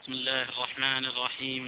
بسم الله الرحمن الرحيم.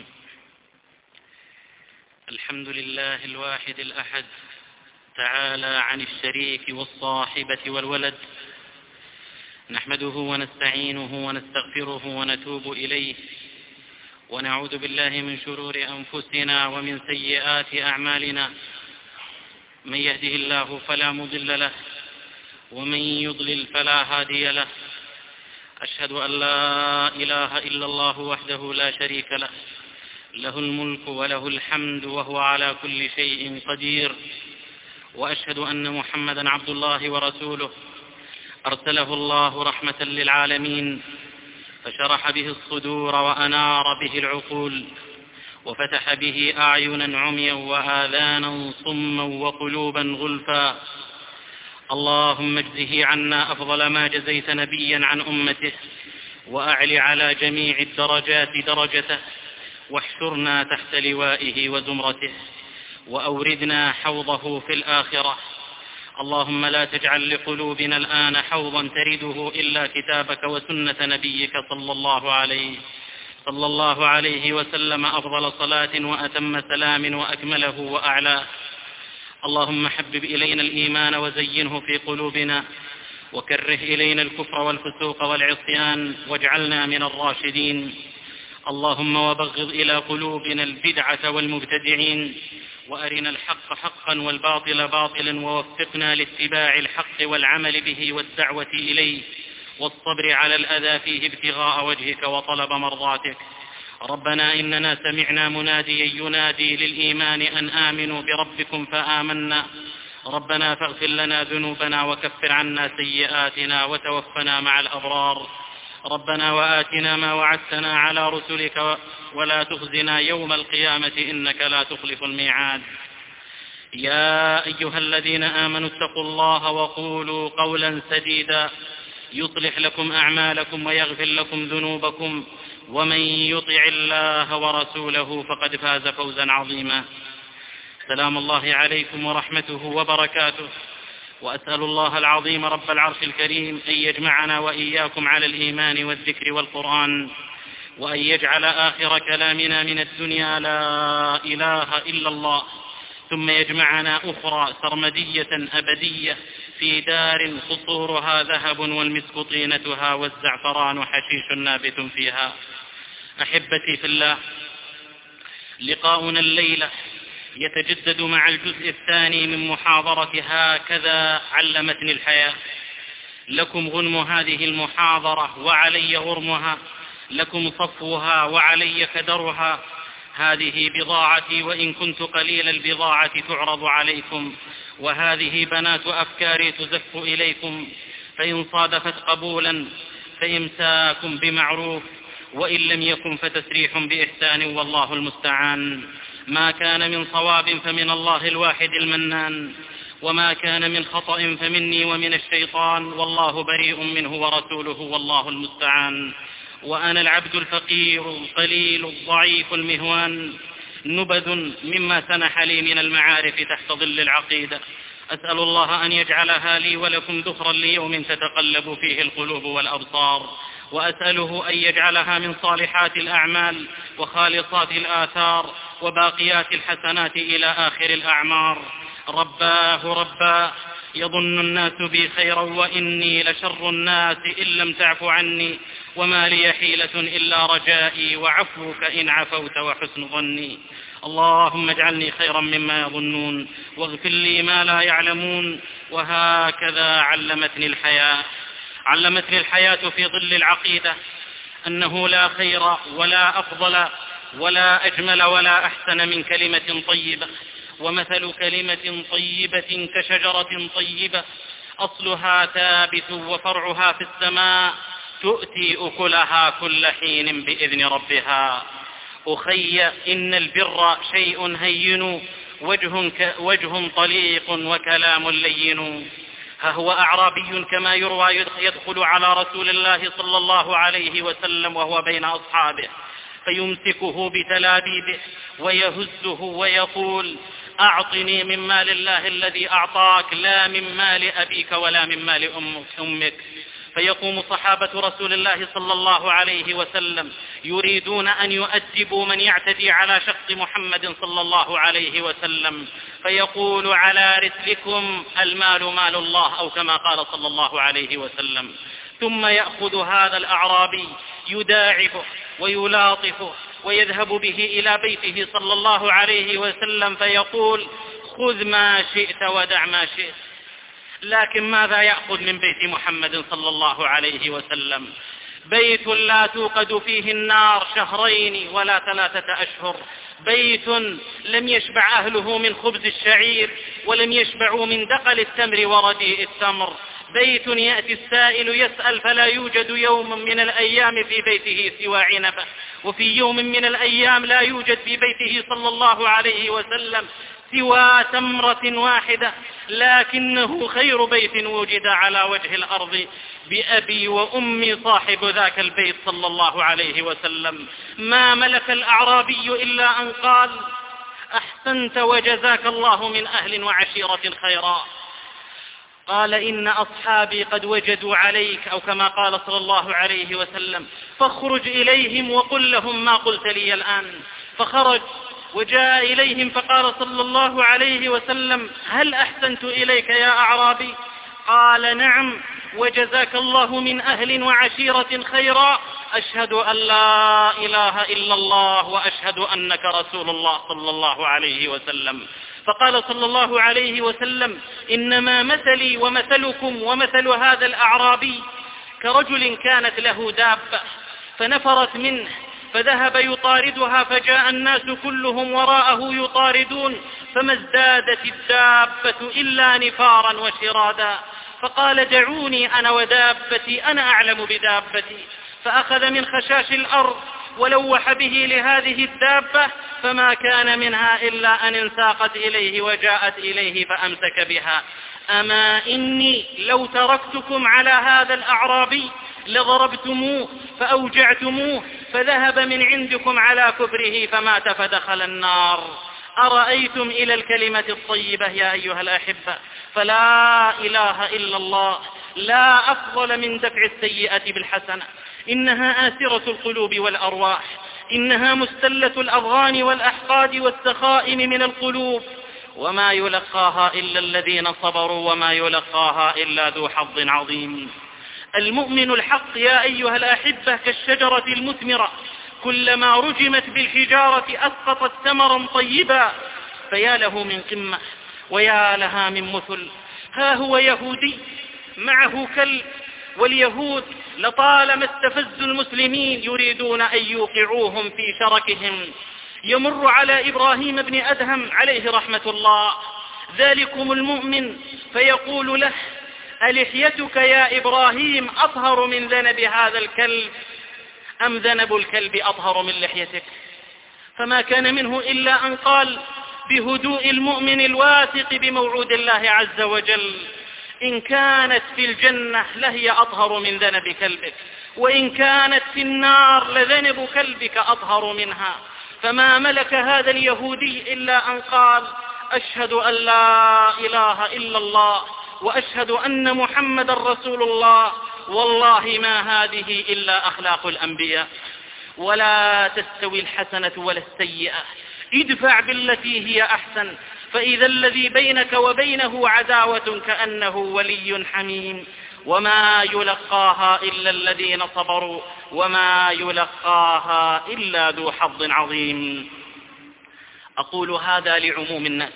الحمد لله الواحد الأحد، تعالى عن الشريك والصاحبة والولد، نحمده ونستعينه ونستغفره ونتوب إليه، ونعوذ بالله من شرور أنفسنا ومن سيئات أعمالنا، من يهده الله فلا مضل له ومن يضلل فلا هادي له. أشهد أن لا إله إلا الله وحده لا شريك له، له الملك وله الحمد وهو على كل شيء قدير. وأشهد أن محمدا عبد الله ورسوله، أرسله الله رحمة للعالمين، فشرح به الصدور وأنار به العقول، وفتح به أعينا عميا وآذانا صما وقلوبا غلفا. اللهم اجزه عنا أفضل ما جزيت نبيا عن أمته، وأعل على جميع الدرجات درجته، واحشرنا تحت لوائه وزمرته، وأوردنا حوضه في الآخرة. اللهم لا تجعل لقلوبنا الآن حوضا ترده إلا كتابك وسنة نبيك صلى الله عليه وسلم، أفضل صلاة وأتم سلام وأكمله وأعلاه. اللهم حبب إلينا الإيمان وزينه في قلوبنا، وكره إلينا الكفر والفسوق والعصيان، واجعلنا من الراشدين. اللهم وبغض إلى قلوبنا البدعة والمبتدعين، وأرنا الحق حقا والباطل باطلا، ووفقنا لاتباع الحق والعمل به والدعوة إليه، والصبر على الأذى فيه ابتغاء وجهك وطلب مرضاتك. ربنا إننا سمعنا مناديا ينادي للإيمان أن آمنوا بربكم فآمنا. ربنا فاغفر لنا ذنوبنا وكفر عنا سيئاتنا وتوفنا مع الأبرار. ربنا وآتنا ما وعدتنا على رسلك ولا تخزنا يوم القيامة إنك لا تخلف الميعاد. يا أيها الذين آمنوا اتقوا الله وقولوا قولا سديدا يصلح لكم أعمالكم ويغفر لكم ذنوبكم، ومن يطع الله ورسوله فقد فاز فوزا عظيما. سلام الله عليكم ورحمته وبركاته، وأسأل الله العظيم رب العرش الكريم أن يجمعنا وإياكم على الإيمان والذكر والقرآن، وأن يجعل آخر كلامنا من الدنيا لا إله إلا الله، ثم يجمعنا أخرى سرمدية أبدية في دار قصورها ذهب والمسك طينتها والزعفران حشيش نابت فيها. أحبتي في الله، لقاؤنا الليلة يتجدد مع الجزء الثاني من محاضرة هكذا علمتني الحياة. لكم غنم هذه المحاضرة وعلي غرمها، لكم صفوها وعلي كدرها. هذه بضاعتي وإن كنت قليل البضاعة تعرض عليكم، وهذه بنات أفكاري تزف إليكم، فإن صادفت قبولا فإمساك بمعروف، وإن لم يكن فتسريح بإحسان، والله المستعان. ما كان من صواب فمن الله الواحد المنان، وما كان من خطأ فمني ومن الشيطان، والله بريء منه ورسوله، والله المستعان. وأنا العبد الفقير القليل الضعيف المهوان، نبذ مما سنح لي من المعارف تحت ظل العقيدة. أسأل الله أن يجعلها لي ولكم ذخرا ليوم تتقلب فيه القلوب والأبصار، وأسأله أن يجعلها من صالحات الأعمال وخالصات الآثار وباقيات الحسنات إلى آخر الأعمار. رباه يظن الناس بي خيرا وإني لشر الناس إن لم تعف عني، وما لي حيلة إلا رجائي وعفوك إن عفوت وحسن ظني. اللهم اجعلني خيرا مما يظنون، واغفر لي ما لا يعلمون. وهكذا علمتني الحياة في ظل العقيدة أنه لا خير ولا أفضل ولا أجمل ولا أحسن من كلمة طيبة. ومثل كلمة طيبة كشجرة طيبة أصلها ثابت وفرعها في السماء، تؤتي أكلها كل حين بإذن ربها. أخي، إن البر شيء هين، وجه طليق وكلام لين. هو أعرابي كما يروى يدخل على رسول الله صلى الله عليه وسلم وهو بين أصحابه، فيمسكه بتلابيبه ويهزه ويقول: أعطني من مال الله الذي أعطاك، لا من مال أبيك ولا من مال أمك. فيقوم صحابة رسول الله صلى الله عليه وسلم يريدون أن يؤدبوا من يعتدي على شخص محمد صلى الله عليه وسلم، فيقول على رسلكم، المال مال الله، أو كما قال صلى الله عليه وسلم. ثم يأخذ هذا الأعرابي يداعبه ويلاطفه ويذهب به إلى بيته صلى الله عليه وسلم فيقول خذ ما شئت ودع ما شئت. لكن ماذا يأخذ من بيت محمد صلى الله عليه وسلم؟ بيت لا توقد فيه النار 2 ولا 3 أشهر، بيت لم يشبع أهله من خبز الشعير ولم يشبعوا من دقل التمر ورديء التمر، بيت يأتي السائل يسأل فلا يوجد يوم من الأيام في بيته سوى عنبة، وفي يوم من الأيام لا يوجد في بيته صلى الله عليه وسلم سوى تمرة واحدة، لكنه خير بيت وجد على وجه الأرض بأبي وأمي صاحب ذاك البيت صلى الله عليه وسلم. ما ملك الأعرابي إلا أن قال أحسنت وجزاك الله من أهل وعشيرة خيرا. قال إن أصحابي قد وجدوا عليك، أو كما قال صلى الله عليه وسلم، فاخرج إليهم وقل لهم ما قلت لي الآن. فخرج وجاء إليهم فقال صلى الله عليه وسلم هل أحسنت إليك يا أعرابي؟ قال نعم وجزاك الله من أهل وعشيرة خيرا، أشهد أن لا إله إلا الله وأشهد أنك رسول الله صلى الله عليه وسلم. فقال صلى الله عليه وسلم إنما مثلي ومثلكم ومثل هذا الأعرابي كرجل كانت له دابة فنفرت منه فذهب يطاردها فجاء الناس كلهم وراءه يطاردون فما ازدادت الدابة إلا نفارا وشرادا، فقال دعوني أنا ودابتي أنا أعلم بدابتي، فأخذ من خشاش الأرض ولوح به لهذه الدابة فما كان منها إلا أن انساقت إليه وجاءت إليه فأمسك بها. أما إني لو تركتكم على هذا الأعرابي لضربتموه فأوجعتموه فذهب من عندكم على كفره فمات فدخل النار. أرأيتم إلى الكلمة الطيبة يا أيها الأحبة، فلا إله إلا الله لا أفضل من دفع السيئة بالحسنة، إنها آسرة القلوب والأرواح، إنها مستلة الأضغان والأحقاد والسخائم من القلوب، وما يلقاها إلا الذين صبروا وما يلقاها إلا ذو حظ عظيم. المؤمن الحق يا أيها الأحبة كالشجرة المثمرة، كلما رجمت بالحجارة أسقطت ثمرا طيبا، فيا له من قمة ويا لها من مثل. ها هو يهودي معه كلب، واليهود لطالما استفزوا المسلمين يريدون أن يوقعوهم في شركهم. يمر على إبراهيم بن أدهم عليه رحمة الله ذلكم المؤمن فيقول له ألحيتك يا إبراهيم أطهر من ذنب هذا الكلب أم ذنب الكلب أطهر من لحيتك؟ فما كان منه إلا أن قال بهدوء المؤمن الواثق بموعود الله عز وجل إن كانت في الجنة لهي أطهر من ذنب كلبك، وإن كانت في النار لذنب كلبك أطهر منها. فما ملك هذا اليهودي إلا أن قال أشهد أن لا إله إلا الله وأشهد أن محمد رسول الله، والله ما هذه إلا أخلاق الأنبياء. ولا تستوي الحسنة ولا السيئة، ادفع بالتي هي أحسن فإذا الذي بينك وبينه عداوة كأنه ولي حميم، وما يلقاها إلا الذين صبروا وما يلقاها إلا ذو حظ عظيم. أقول هذا لعموم الناس،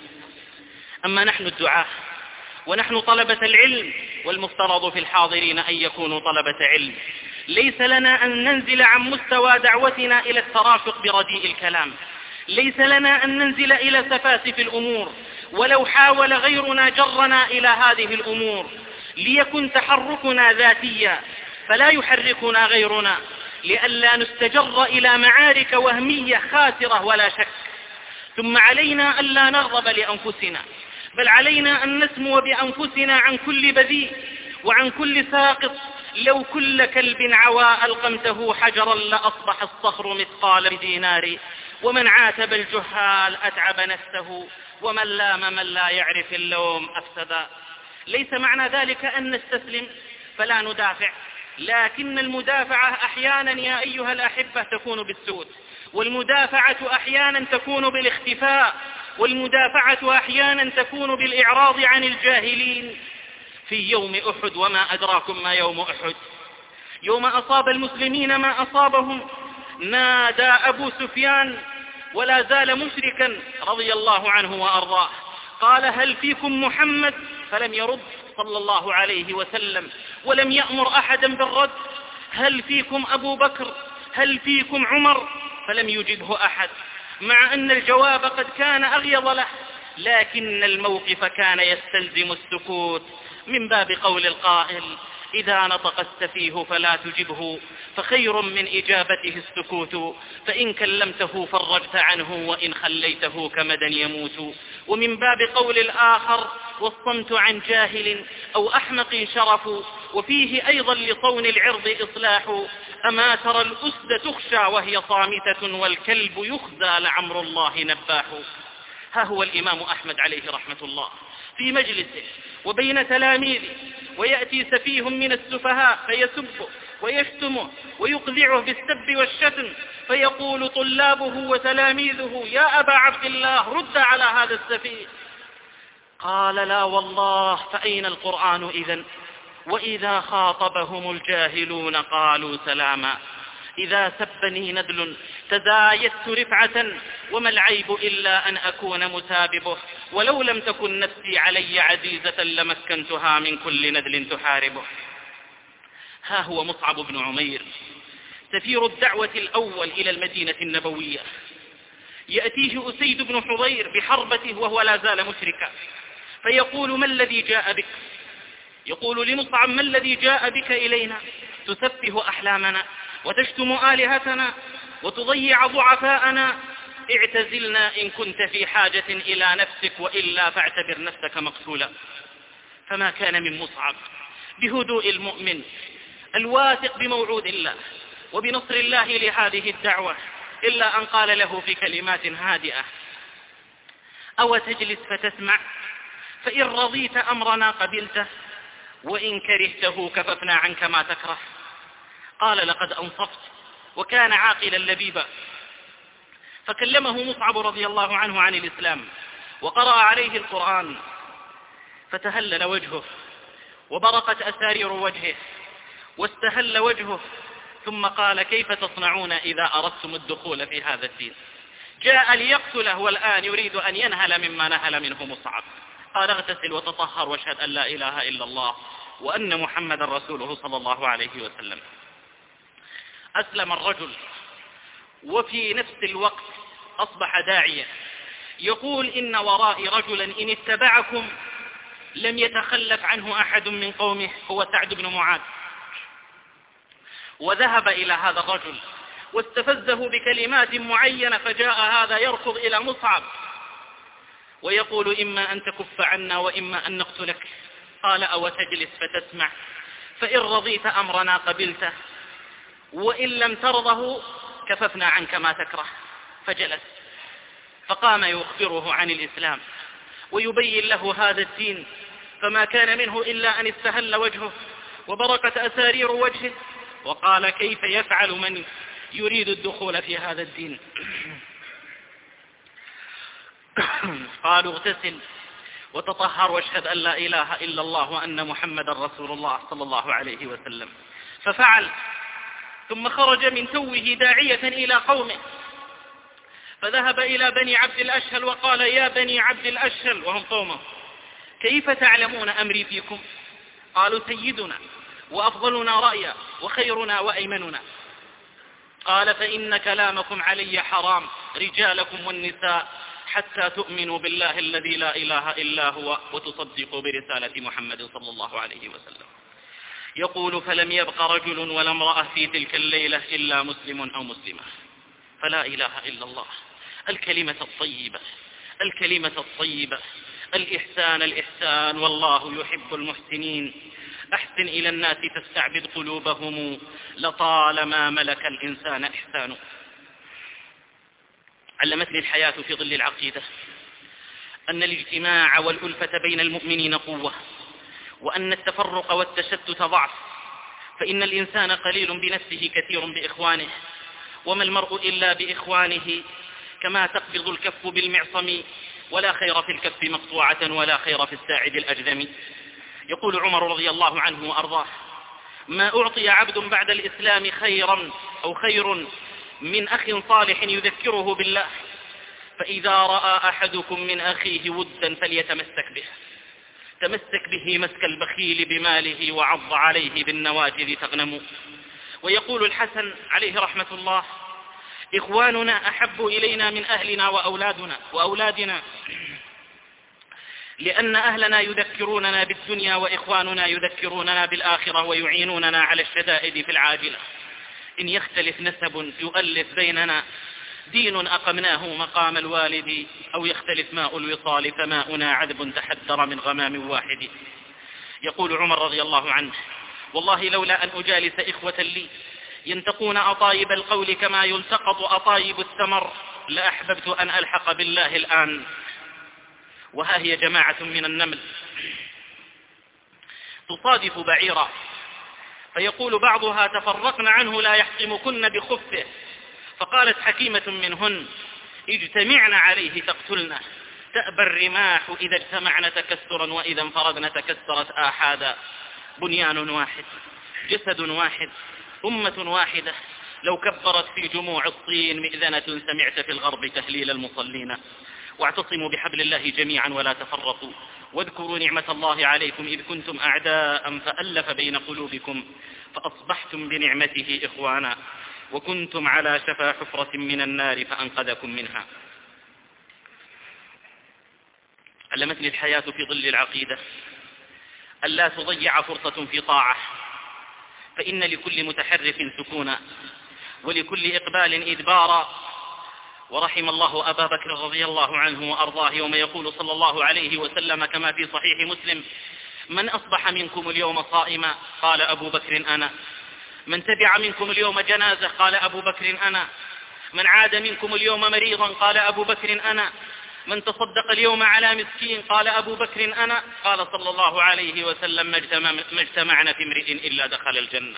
أما نحن الدعاة ونحن طلبة العلم، والمفترض في الحاضرين أن يكونوا طلبة علم، ليس لنا أن ننزل عن مستوى دعوتنا إلى الترافق برديء الكلام، ليس لنا أن ننزل إلى سفاسف الأمور، ولو حاول غيرنا جرنا إلى هذه الأمور، ليكن تحركنا ذاتيا فلا يحركنا غيرنا، لئلا نستجر إلى معارك وهمية خاسرة ولا شك. ثم علينا ألا نرغب لأنفسنا، بل علينا أن نسمو بأنفسنا عن كل بذيء وعن كل ساقط. لو كل كلب عوى ألقمته حجرا لأصبح الصخر مثقال دينار، ومن عاتب الجهال أتعب نفسه، ومن لام من لا يعرف اللوم أفسدا. ليس معنى ذلك أن نستسلم فلا ندافع، لكن المدافعة أحيانا يا أيها الأحبة تكون بالسود، والمدافعة أحيانا تكون بالاختفاء، والمدافعة أحيانا تكون بالإعراض عن الجاهلين. في يوم أحد، وما أدراكم ما يوم أحد، يوم أصاب المسلمين ما أصابهم، نادى أبو سفيان ولا زال مشركا رضي الله عنه وأرضاه، قال: هل فيكم محمد؟ فلم يرد صلى الله عليه وسلم، ولم يأمر أحدا بالرد. هل فيكم أبو بكر؟ هل فيكم عمر؟ فلم يجبه أحد، مع أن الجواب قد كان أغيض له، لكن الموقف كان يستلزم السكوت، من باب قول القائل: إذا نطق السفيه فلا تجبه، فخير من إجابته السكوت، فإن كلمته فرجت عنه، وإن خليته كمدا يموت. ومن باب قول الآخر: والصمت عن جاهل أو أحمق شرف، وفيه أيضا لصون العرض إصلاح. أما ترى الأسد تخشى وهي صامتة، والكلب يخزى لعمر الله نباح. ها هو الإمام أحمد عليه رحمة الله في مجلسه وبين تلاميذه، ويأتي سفيه من السفهاء فيسبه ويشتمه ويقذعه بالسب والشتم، فيقول طلابه وتلاميذه: يا أبا عبد الله، رد على هذا السفيه. قال: لا والله، فأين القرآن إذن؟ وإذا خاطبهم الجاهلون قالوا سلاما. إذا سبني ندل تزايدت رفعة، وما العيب إلا أن أكون مساببه، ولو لم تكن نفسي علي عزيزة لمكنتها من كل ندل تحاربه. ها هو مصعب بن عمير سفير الدعوة الأول إلى المدينة النبوية، يأتيه أسيد بن حضير بحربته وهو لا زال مشركا، فيقول: ما الذي جاء بك؟ يقول لمصعب: ما الذي جاء بك إلينا؟ تسفه أحلامنا وتشتم آلهتنا وتضيع ضعفاءنا، اعتزلنا إن كنت في حاجة إلى نفسك، وإلا فاعتبر نفسك مقتولا. فما كان من مصعب بهدوء المؤمن الواثق بموعود الله وبنصر الله لهذه الدعوة، إلا أن قال له في كلمات هادئة: أو تجلس فتسمع؟ فإن رضيت أمرنا قبلته، وإن كرهته كففنا عنك ما تكره. قال: لقد أنصفت، وكان عاقلا لبيبا. فكلمه مصعب رضي الله عنه عن الإسلام، وقرأ عليه القرآن، فتهلل وجهه وبرقت أسارير وجهه واستهل وجهه، ثم قال: كيف تصنعون إذا أردتم الدخول في هذا الدين؟ جاء ليقتله، والآن يريد أن ينهل مما نهل منه مصعب. قال: اغتسل وتطهر واشهد أن لا إله إلا الله وأن محمد رسوله صلى الله عليه وسلم. أسلم الرجل، وفي نفس الوقت أصبح داعية، يقول: إن ورائي رجلا إن اتبعكم لم يتخلف عنه أحد من قومه، هو سعد بن معاذ. وذهب إلى هذا الرجل واستفزه بكلمات معينة، فجاء هذا يركض إلى مصعب ويقول: إما أن تكف عنا وإما أن نقتلك. قال: أو تجلس فتسمع؟ فإن رضيت أمرنا قبلته، وإن لم ترضه كففنا عنك ما تكره. فجلس، فقام يخبره عن الإسلام ويبين له هذا الدين، فما كان منه إلا أن استهل وجهه وبركت أسارير وجهه، وقال: كيف يفعل من يريد الدخول في هذا الدين؟ قالوا: اغتسل وتطهر واشهد أن لا إله إلا الله وأن محمد رسول الله صلى الله عليه وسلم. ففعل، ثم خرج من توه داعية إلى قومه، فذهب إلى بني عبد الأشهل وقال: يا بني عبد الأشهل، وهم قومه، كيف تعلمون أمري فيكم؟ قالوا: سيدنا وأفضلنا رأيا وخيرنا وأيمننا. قال: فإن كلامكم علي حرام، رجالكم والنساء، حتى تؤمنوا بالله الذي لا إله إلا هو وتصدقوا برسالة محمد صلى الله عليه وسلم. يقول: فلم يبق رجل ولا امرأة في تلك الليلة إلا مسلم أو مسلمة. فلا إله إلا الله، الكلمة الطيبة، الكلمة الطيبة، الإحسان الإحسان، والله يحب المحسنين. أحسن إلى الناس تستعبد قلوبهم، لطالما ملك الإنسان إحسانه. علمتني الحياة في ظل العقيدة أن الاجتماع والألفة بين المؤمنين قوة، وأن التفرق والتشتت ضعف، فإن الإنسان قليل بنفسه كثير بإخوانه، وما المرء إلا بإخوانه، كما تقبض الكف بالمعصم، ولا خير في الكف مقطوعة ولا خير في الساعد الأجذم. يقول عمر رضي الله عنه وأرضاه: ما أعطي عبد بعد الإسلام خير من أخ صالح يذكره بالله، فإذا رأى أحدكم من أخيه ودا فليتمسك به، تمسك به مسك البخيل بماله وعض عليه بالنواجذ تغنم. ويقول الحسن عليه رحمة الله: إخواننا أحب إلينا من أهلنا وأولادنا، لأن أهلنا يذكروننا بالدنيا، وإخواننا يذكروننا بالآخرة ويعينوننا على الشدائد في العاجلة. إن يختلف نسب يؤلف بيننا، دين أقمناه مقام الوالد، أو يختلف ماء الوصال فماؤنا عذب تحدر من غمام واحد. يقول عمر رضي الله عنه: والله لولا أن أجالس إخوة لي ينتقون أطايب القول كما يلتقط أطايب الثمر لأحببت أن ألحق بالله الآن. وها هي جماعة من النمل تصادف بعيرا، فيقول بعضها: تفرقن عنه لا يحطمكن بخفه. فقالت حكيمة منهن: اجتمعن عليه تقتلنه، تأبى الرماح إذا اجتمعن تكسرا، وإذا انفردن تكسرت آحادا. بنيان واحد، جسد واحد، أمة واحدة، لو كبرت في جموع الطين مئذنة سمعت في الغرب تهليل المصلين. واعتصموا بحبل الله جميعا ولا تفرقوا، واذكروا نعمة الله عليكم إذ كنتم أعداء فألف بين قلوبكم فأصبحتم بنعمته إخوانا، وكنتم على شفا حفرة من النار فأنقذكم منها. علمتني الحياة في ظل العقيدة ألا تضيع فرصة في طاعة، فإن لكل متحرف سكونا، ولكل إقبال إدبارا. ورحم الله أبا بكر رضي الله عنه وأرضاه يوم يقول صلى الله عليه وسلم كما في صحيح مسلم: من أصبح منكم اليوم صائما؟ قال أبو بكر أنا. من تبع منكم اليوم جنازة؟ قال أبو بكر أنا. من عاد منكم اليوم مريضا؟ قال أبو بكر أنا. من تصدق اليوم على مسكين؟ قال أبو بكر أنا. قال صلى الله عليه وسلم: ما اجتمعنا في امرئ إلا دخل الجنة.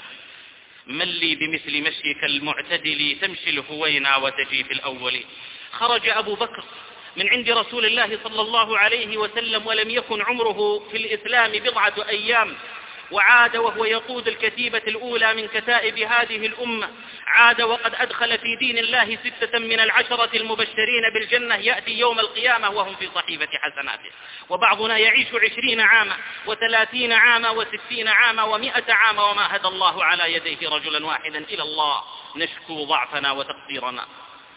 من لي بمثل مشيك المعتدل تمشي الهوينا وتجي في الأول. خرج أبو بكر من عند رسول الله صلى الله عليه وسلم ولم يكن عمره في الإسلام بضعة أيام، وعاد وهو يقود الكتيبة الأولى من كتائب هذه الأمة. عاد وقد أدخل في دين الله 6 من 10 المبشرين بالجنة، يأتي يوم القيامة وهم في صحيفة حسناته. وبعضنا يعيش 20 عاما و30 عاما و60 عاما و100 عاما وما هدى الله على يديه رجلا واحدا إلى الله، نشكو ضعفنا وتقصيرنا.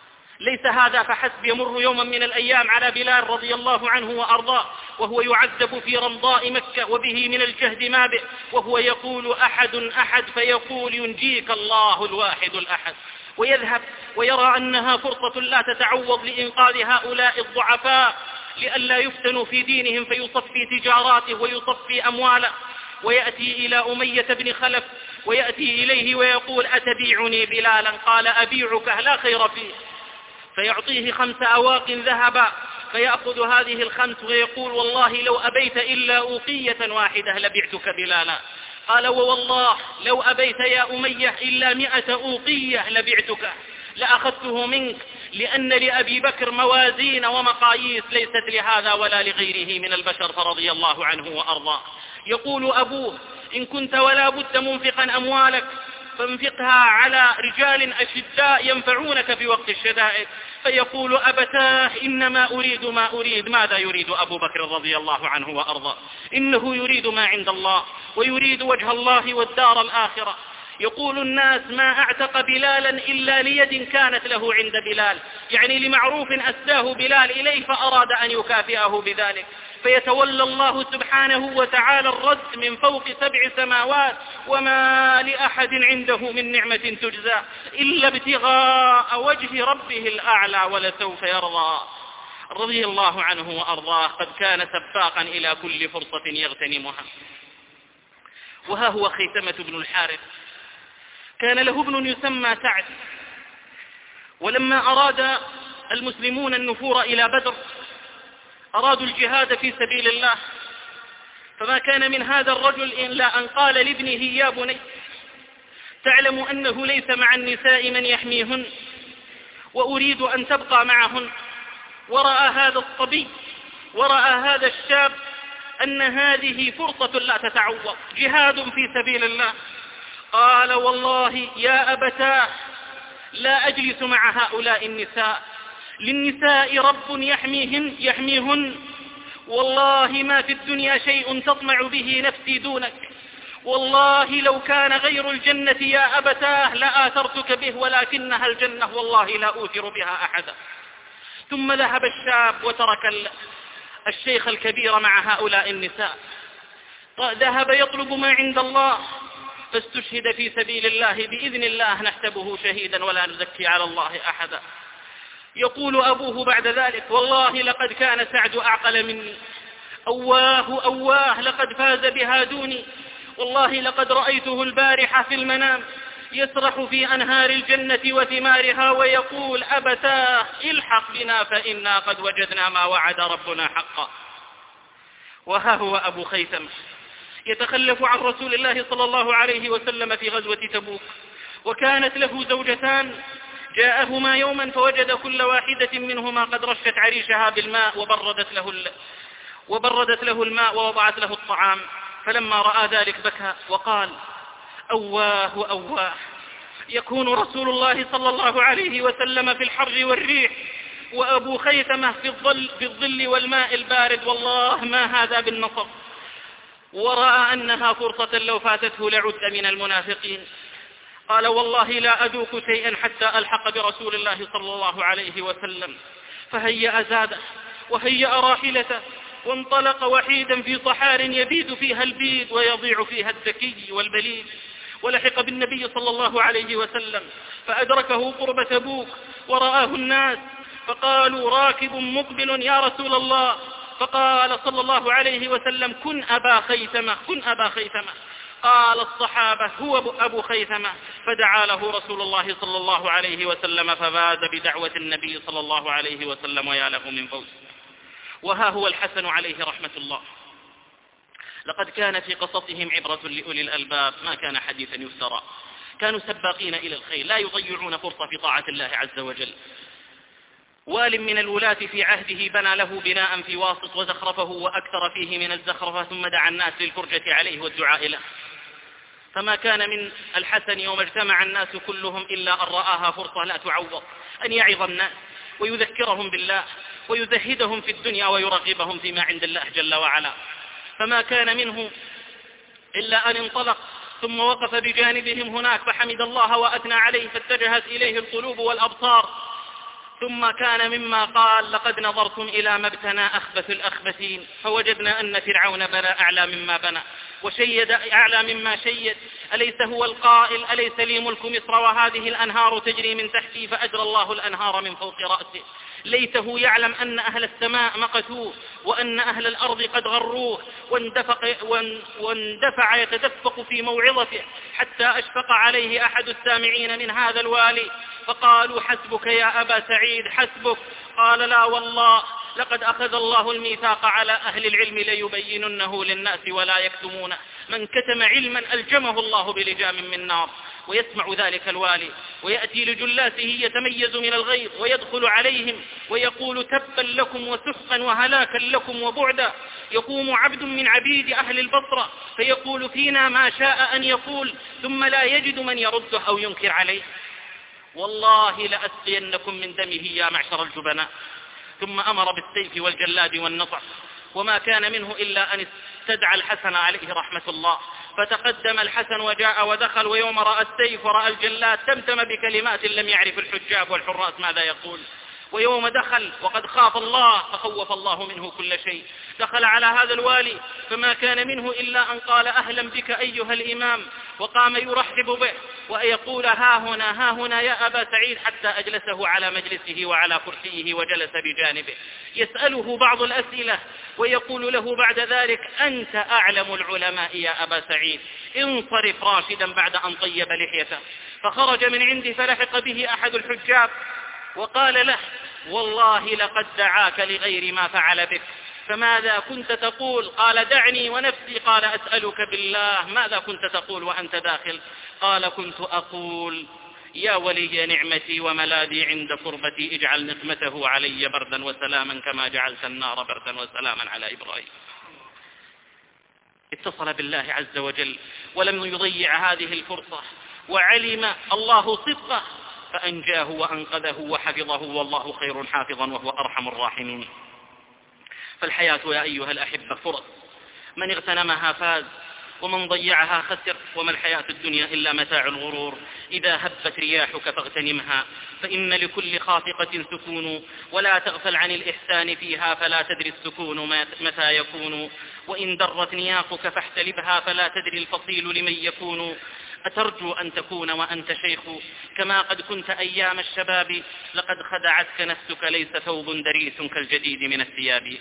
ليس هذا فحسب، يمر يوما من الأيام على بلال رضي الله عنه وأرضاه وهو يعذب في رمضاء مكة وبه من الجهد ما به، وهو يقول: أحد أحد، فيقول: ينجيك الله الواحد الأحد. ويذهب ويرى أنها فرصة لا تتعوض لإنقاذ هؤلاء الضعفاء لئلا يفتنوا في دينهم، فيصفي تجاراته ويصفي أمواله، ويأتي إلى أمية بن خلف ويأتي إليه ويقول: أتبيعني بلالا؟ قال: أبيعك لا خير فيه. فيعطيه 5 أواق ذهبا، فيأخذ هذه 5 ويقول: والله لو أبيت إلا أوقية واحدة لبعتك بلالا. قال: ووالله لو أبيت يا أمية إلا 100 أوقية لبعتك، لأخذته منك، لأن لأبي بكر موازين ومقاييس ليست لهذا ولا لغيره من البشر، فرضي الله عنه وأرضاه. يقول أبوه: إن كنت ولا بد منفقا أموالك فانفقها على رجال أشداء ينفعونك في وقت الشدائد. فيقول: أبتاه إنما أريد ما أريد. ماذا يريد أبو بكر رضي الله عنه وأرضاه؟ إنه يريد ما عند الله، ويريد وجه الله والدار الآخرة. يقول الناس: ما أعتق بلالا إلا ليد كانت له عند بلال، يعني لمعروف أسداه بلال إليه فأراد أن يكافئه بذلك. فيتولى الله سبحانه وتعالى الرد من فوق 7 سماوات: وما لأحد عنده من نعمة تجزى إلا ابتغاء وجه ربه الأعلى ولسوف يرضى. رضي الله عنه وأرضاه، قد كان سباقا إلى كل فرصة يغتنمها. وها هو خيثمة بن الحارث، كان له ابن يسمى سعد، ولما أراد المسلمون النفور إلى بدر أرادوا الجهاد في سبيل الله، فما كان من هذا الرجل إلا أن قال لابنه: يا بني تعلم أنه ليس مع النساء من يحميهن وأريد أن تبقى معهن. ورأى هذا الصبي ورأى هذا الشاب أن هذه فرصة لا تتعوض، جهاد في سبيل الله. قال والله يا أبتاه لا أجلس مع هؤلاء النساء، للنساء رب يحميهن، والله ما في الدنيا شيء تطمع به نفسي دونك، والله لو كان غير الجنة يا أبتاه لآثرتك به، ولكنها الجنة والله لا أوثر بها أحدا. ثم ذهب الشاب وترك الشيخ الكبير مع هؤلاء النساء، ذهب يطلب ما عند الله، فاستشهد في سبيل الله. بإذن الله نحسبه شهيدا ولا نزكي على الله أحدا. يقول أبوه بعد ذلك والله لقد كان سعد أعقل مني، أواه لقد فاز بها دوني، والله لقد رأيته البارحة في المنام يسرح في أنهار الجنة وثمارها ويقول أبتاه الحق بنا فإنا قد وجدنا ما وعد ربنا حقا. وها هو أبو خيثمة يتخلف عن رسول الله صلى الله عليه وسلم في غزوة تبوك، وكانت له زوجتان، جاءهما يوما فوجد كل واحدة منهما قد رشت عريشها بالماء وبردت له الماء ووضعت له الطعام، فلما رأى ذلك بكى وقال أواه يكون رسول الله صلى الله عليه وسلم في الحر والريح وأبو خيثمة في الظل والماء البارد، والله ما هذا بالنصب. ورأى أنها فرصة لو فاتته لعد من المنافقين. قال والله لا أذوق شيئا حتى ألحق برسول الله صلى الله عليه وسلم. فهيأ زاده وهيأ راحلته وانطلق وحيدا في صحار يبيد فيها البيد ويضيع فيها الذكي والبليد، ولحق بالنبي صلى الله عليه وسلم فأدركه قرب تبوك ورآه الناس فقالوا راكب مقبل يا رسول الله، فقال صلى الله عليه وسلم كن أبا خيثمة. قال الصحابة هو أبو خيثمة، فدعا له رسول الله صلى الله عليه وسلم ففاز بدعوة النبي صلى الله عليه وسلم، ويا له من فوز. وها هو الحسن عليه رحمة الله، لقد كان في قصصهم عبرة لأولي الألباب، ما كان حديثا يفترى، كانوا سباقين إلى الخير لا يضيعون فرصة في طاعة الله عز وجل. وال من الولاة في عهده بنى له بناء في واسط وزخرفه وأكثر فيه من الزخرفة، ثم دعا الناس للفرجة عليه والدعاء له. فما كان من الحسن يوم اجتمع الناس كلهم إلا أن رآها فرصة لا تعوض، أن يعظ الناس ويذكرهم بالله ويزهدهم في الدنيا ويرغبهم فيما عند الله جل وعلا. فما كان منه إلا أن انطلق ثم وقف بجانبهم هناك فحمد الله وأثنى عليه فاتجهت إليه القلوب والأبصار. ثم كان مما قال لقد نظرتم إلى ما ابتنى أخبث الأخبثين فوجدنا أن فرعون بنى أعلى مما بنى وشيد أعلى مما شيد، أليس هو القائل أليس لي ملك مصر وهذه الأنهار تجري من تحتي فأجرى الله الأنهار من فوق رأسه. ليته يعلم أن أهل السماء مقتوه وأن أهل الأرض قد غروه، واندفع يتدفق في موعظته حتى أشفق عليه أحد السامعين من هذا الوالي فقالوا حسبك يا أبا سعيد حسبك. قال لا والله لقد أخذ الله الميثاق على أهل العلم ليبيننه للناس ولا يكتمونه، من كتم علما ألجمه الله بلجام من نار. ويسمع ذلك الوالي ويأتي لجلاسه يتميز من الغيظ ويدخل عليهم ويقول تبا لكم وسحقا وهلاكا لكم وبعدا. يقوم عبد من عبيد أهل البصرة فيقول فينا ما شاء أن يقول ثم لا يجد من يرده أو ينكر عليه. والله لأسقينكم من دمه يا معشر الجبناء. ثم أمر بالسيف والجلاد والنطع، وما كان منه إلا أن استدعى الحسن عليه رحمة الله، فتقدم الحسن وجاء ودخل، ويوم رأى السيف ورأى الجلاد تمتم بكلمات لم يعرف الحجاب والحراس ماذا يقول. ويوم دخل وقد خاف الله فخوف الله منه كل شيء، دخل على هذا الوالي فما كان منه إلا أن قال أهلا بك أيها الإمام، وقام يرحب به ويقول ها هنا يا أبا سعيد، حتى أجلسه على مجلسه وعلى كرسيه وجلس بجانبه يسأله بعض الأسئلة ويقول له بعد ذلك أنت أعلم العلماء يا أبا سعيد، انصرف راشدا بعد أن طيب لحيته. فخرج من عنده فلحق به أحد الحجاب وقال له والله لقد دعاك لغير ما فعل بك، فماذا كنت تقول؟ قال دعني ونفسي. قال أسألك بالله ماذا كنت تقول وأنت داخل؟ قال كنت أقول يا ولي نعمتي وملاذي عند كربتي اجعل نقمته علي بردا وسلاما كما جعلت النار بردا وسلاما على إبراهيم. اتصل بالله عز وجل ولم يضيع هذه الفرصة، وعلم الله صدقه فأنجاه وأنقذه وحفظه، والله خير حافظا وهو أرحم الراحمين. فالحياة يا أيها الأحبة فرص، من اغتنمها فاز ومن ضيعها خسر، وما الحياة الدنيا إلا متاع الغرور. إذا هبت رياحك فاغتنمها، فإن لكل خافقة سكون، ولا تغفل عن الإحسان فيها فلا تدري السكون متى يكون. وإن درت نياقك فاحتلبها فلا تدري الفصيل لمن يكون. أترجو أن تكون وأنت شيخ كما قد كنت أيام الشباب؟ لقد خدعتك نفسك ليس ثوب دريس كالجديد من الثياب.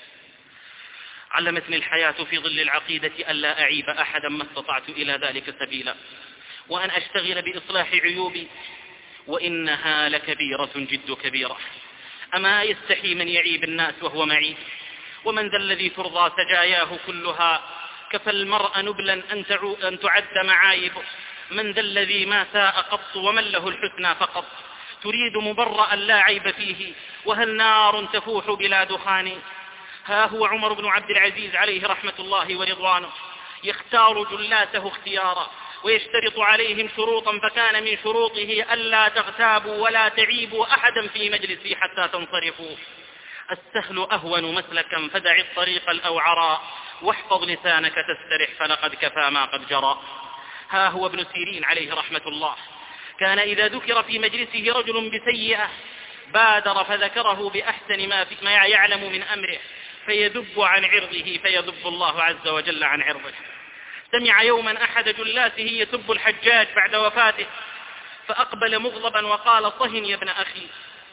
علمتني الحياة في ظل العقيدة ألا أعيب أحدا ما استطعت إلى ذلك سبيلا، وأن أشتغل بإصلاح عيوبي، وإنها لكبيرة جد كبيرة. أما يستحي من يعيب الناس وهو معيب؟ ومن ذا الذي ترضى سجاياه كلها؟ كفى المرء نبلا أن تعد معايبه. من ذا الذي ما ساء قط ومن له الحسنى فقط؟ تريد مبرأ لا عيب فيه، وهل نار تفوح بلا دخان؟ ها هو عمر بن عبد العزيز عليه رحمة الله ورضوانه يختار جلاته اختيارا ويشترط عليهم شروطا، فكان من شروطه ألا تغتابوا ولا تعيبوا أحدا في مجلسه حتى تنصرفوا. السهل أهون مسلكا فدع الطريق الأوعرا، واحفظ لسانك تسترح فلقد كفى ما قد جرى. ها هو ابن سيرين عليه رحمة الله كان إذا ذكر في مجلسه رجل بسيئة بادر فذكره بأحسن ما يعلم من أمره، فيذب عن عرضه فيذب الله عز وجل عن عرضه. سمع يوما أحد جلاسه يسب الحجاج بعد وفاته، فأقبل مغضبا وقال صهن يا ابن أخي،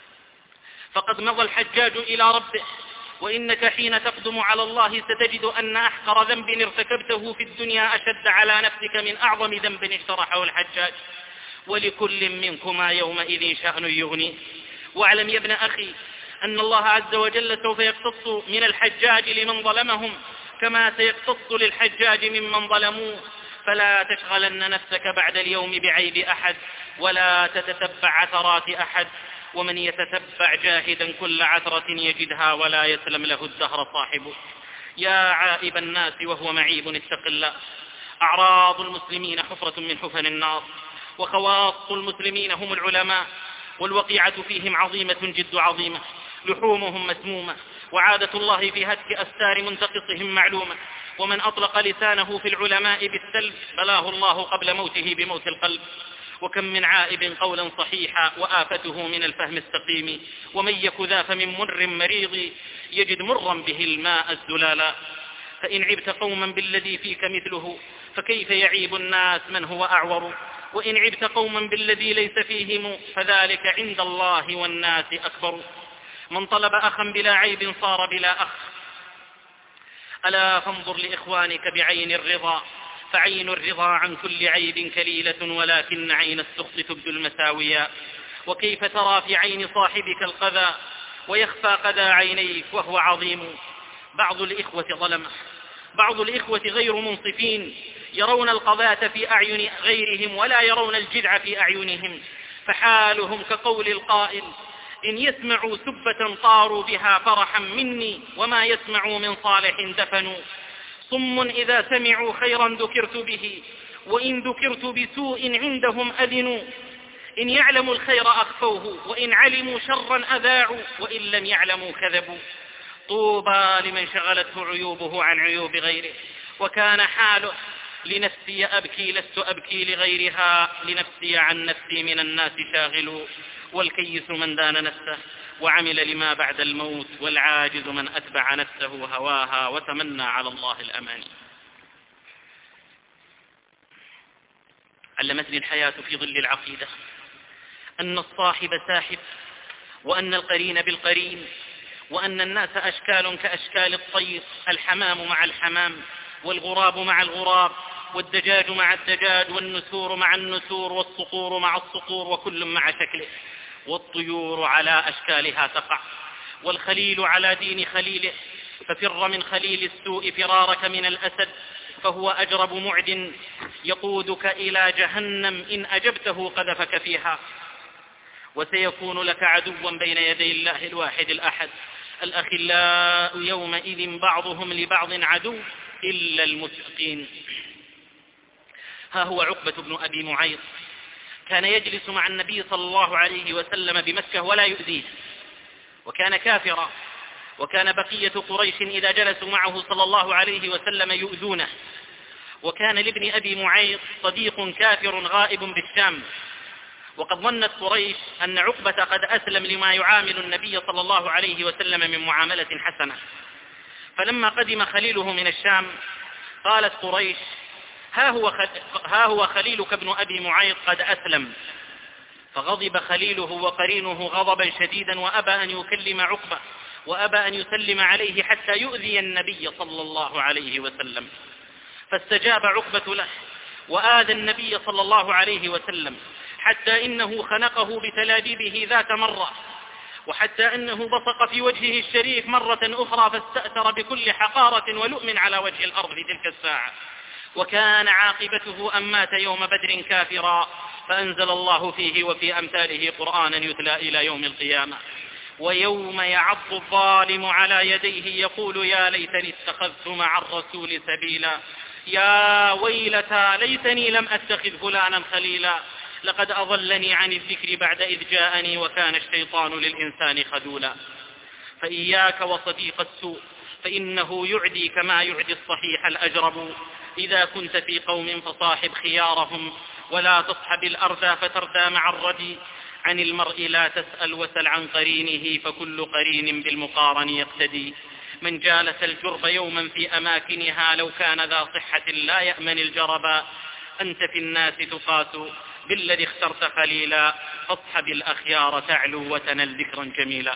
فقد مضى الحجاج إلى ربه، وإنك حين تقدم على الله ستجد أن أحقر ذنب ارتكبته في الدنيا أشد على نفسك من أعظم ذنب اجترحه الحجاج، ولكل منكما يومئذ شأن يغني. واعلم يا ابن أخي أن الله عز وجل سوف يقتص من الحجاج لمن ظلمهم كما سيقتص للحجاج ممن ظلموه، فلا تشغلن نفسك بعد اليوم بعيب أحد، ولا تتتبع عثرات أحد، ومن يتتبع جاهدا كل عثرة يجدها ولا يسلم له الدهر صاحبه. يا عائب الناس وهو معيب اتق الله. أعراض المسلمين حفرة من حفن النار، وخواص المسلمين هم العلماء، والوقيعة فيهم عظيمة جد عظيمة، لحومهم مسمومة، وعادة الله في هتك أستار منتقصهم معلومة. ومن أطلق لسانه في العلماء بالسلب بلاه الله قبل موته بموت القلب. وكم من عائب قولا صحيحا وآفته من الفهم السقيم، ومن يك ذا فمن مر مريض يجد مرا به الماء الزلالا. فإن عبت قوما بالذي فيك مثله فكيف يعيب الناس من هو أعور؟ وإن عبت قوما بالذي ليس فيهم فذلك عند الله والناس أكبر. من طلب أخا بلا عيب صار بلا أخ. ألا فانظر لإخوانك بعين الرضا، فعين الرضا عن كل عيب كليلة، ولكن عين السخط تبدو المساويا. وكيف ترى في عين صاحبك القذى ويخفى قذى عينيك وهو عظيم؟ بعض الإخوة ظلمة، بعض الإخوة غير منصفين، يرون القذاة في أعين غيرهم ولا يرون الجدع في أعينهم، فحالهم كقول القائل: إن يسمعوا سبة طاروا بها فرحا مني، وما يسمعوا من صالح دفنوا. صم إذا سمعوا خيرا ذكرت به، وإن ذكرت بسوء عندهم أذنوا. إن يعلموا الخير أخفوه، وإن علموا شرا أذاعوا، وإن لم يعلموا كذبوا. طوبى لمن شغلته عيوبه عن عيوب غيره، وكان حاله: لنفسي أبكي لست أبكي لغيرها، لنفسي عن نفسي من الناس شاغل. والكيس من دان نفسه وعمل لما بعد الموت، والعاجز من أتبع نفسه هواها وتمنى على الله الأماني. علمتني الحياة في ظل العقيدة أن الصاحب ساحب، وأن القرين بالقرين، وأن الناس أشكال كأشكال الطير، الحمام مع الحمام، والغراب مع الغراب، والدجاج مع الدجاج، والنسور مع النسور، والصقور مع الصقور، وكل مع شكله. والطيور على أشكالها تقع، والخليل على دين خليله، ففر من خليل السوء فرارك من الأسد، فهو أجرب معد يقودك إلى جهنم إن أجبته قذفك فيها. وسيكون لك عدوا بين يدي الله الواحد الأحد، الأخلاء يومئذ بعضهم لبعض عدو إلا المتقين. ها هو عقبة بن أبي معيط كان يجلس مع النبي صلى الله عليه وسلم بمكة ولا يؤذيه، وكان كافرا، وكان بقية قريش إذا جلسوا معه صلى الله عليه وسلم يؤذونه. وكان لابن أبي معيط صديق كافر غائب بالشام، وقد ظنت قريش أن عقبة قد أسلم لما يعامل النبي صلى الله عليه وسلم من معاملة حسنة. فلما قدم خليله من الشام قالت قريش: ها هو خليلك ابن أبي معيط قد أسلم. فغضب خليله وقرينه غضبا شديدا، وأبى أن يكلم عقبة، وأبى أن يسلم عليه حتى يؤذي النبي صلى الله عليه وسلم. فاستجاب عقبة له وآذى النبي صلى الله عليه وسلم، حتى إنه خنقه بتلابيبه ذات مرة، وحتى أنه بصق في وجهه الشريف مرة أخرى، فاستأثر بكل حقارة ولؤم على وجه الأرض في تلك الساعة. وكان عاقبته أن مات يوم بدر كافرا، فأنزل الله فيه وفي أمثاله قرآنا يتلى إلى يوم القيامة. ويوم يعض الظالم على يديه يقول: يا ليتني اتخذت مع الرسول سبيلا، يا ويلتى ليتني لم أتخذ فلانا خليلا، لقد أضلني عن الذكر بعد إذ جاءني، وكان الشيطان للإنسان خذولا. فإياك وصديق السوء، فإنه يعدي كما يعدي الصحيح الأجرب. إذا كنت في قوم فصاحب خيارهم، ولا تصحب الأردى فتردى مع الردي. عن المرء لا تسأل وسل عن قرينه، فكل قرين بالمقارن يقتدي. من جالس الجرب يوما في أماكنها، لو كان ذا صحة لا يأمن الجربا. أنت في الناس تقاس بالذي اخترت خليلا، فاصحب الأخيار تعلو وتنل ذكرا جميلا.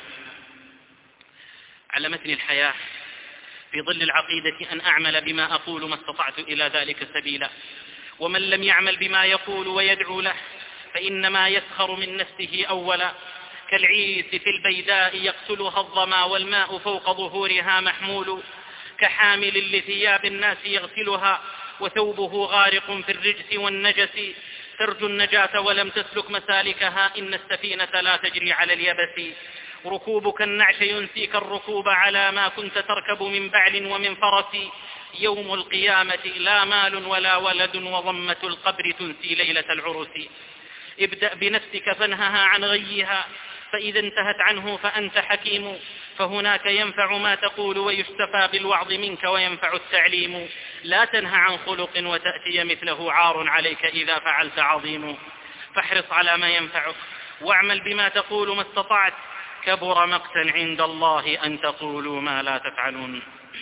علمتني الحياة في ظل العقيدة أن أعمل بما أقول ما استطعت إلى ذلك سبيلا. ومن لم يعمل بما يقول ويدعو له فإنما يسخر من نفسه أولا. كالعيس في البيداء يقتلها الظما، والماء فوق ظهورها محمول. كحامل لثياب الناس يغسلها، وثوبه غارق في الرجس والنجس. ترجو النجاة ولم تسلك مسالكها، إن السفينة لا تجري على اليبس. ركوبك النعش ينسيك الركوب على ما كنت تركب من بعل ومن فرس. يوم القيامة لا مال ولا ولد، وضمة القبر تنسي ليلة العرس. ابدأ بنفسك فانهها عن غيها، فإذا انتهت عنه فأنت حكيم. فهناك ينفع ما تقول، ويشتفى بالوعظ منك وينفع التعليم. لا تنهى عن خلق وتأتي مثله، عار عليك إذا فعلت عظيم. فاحرص على ما ينفعك واعمل بما تقول ما استطعت. كبر مقتا عند الله أن تقولوا ما لا تفعلون.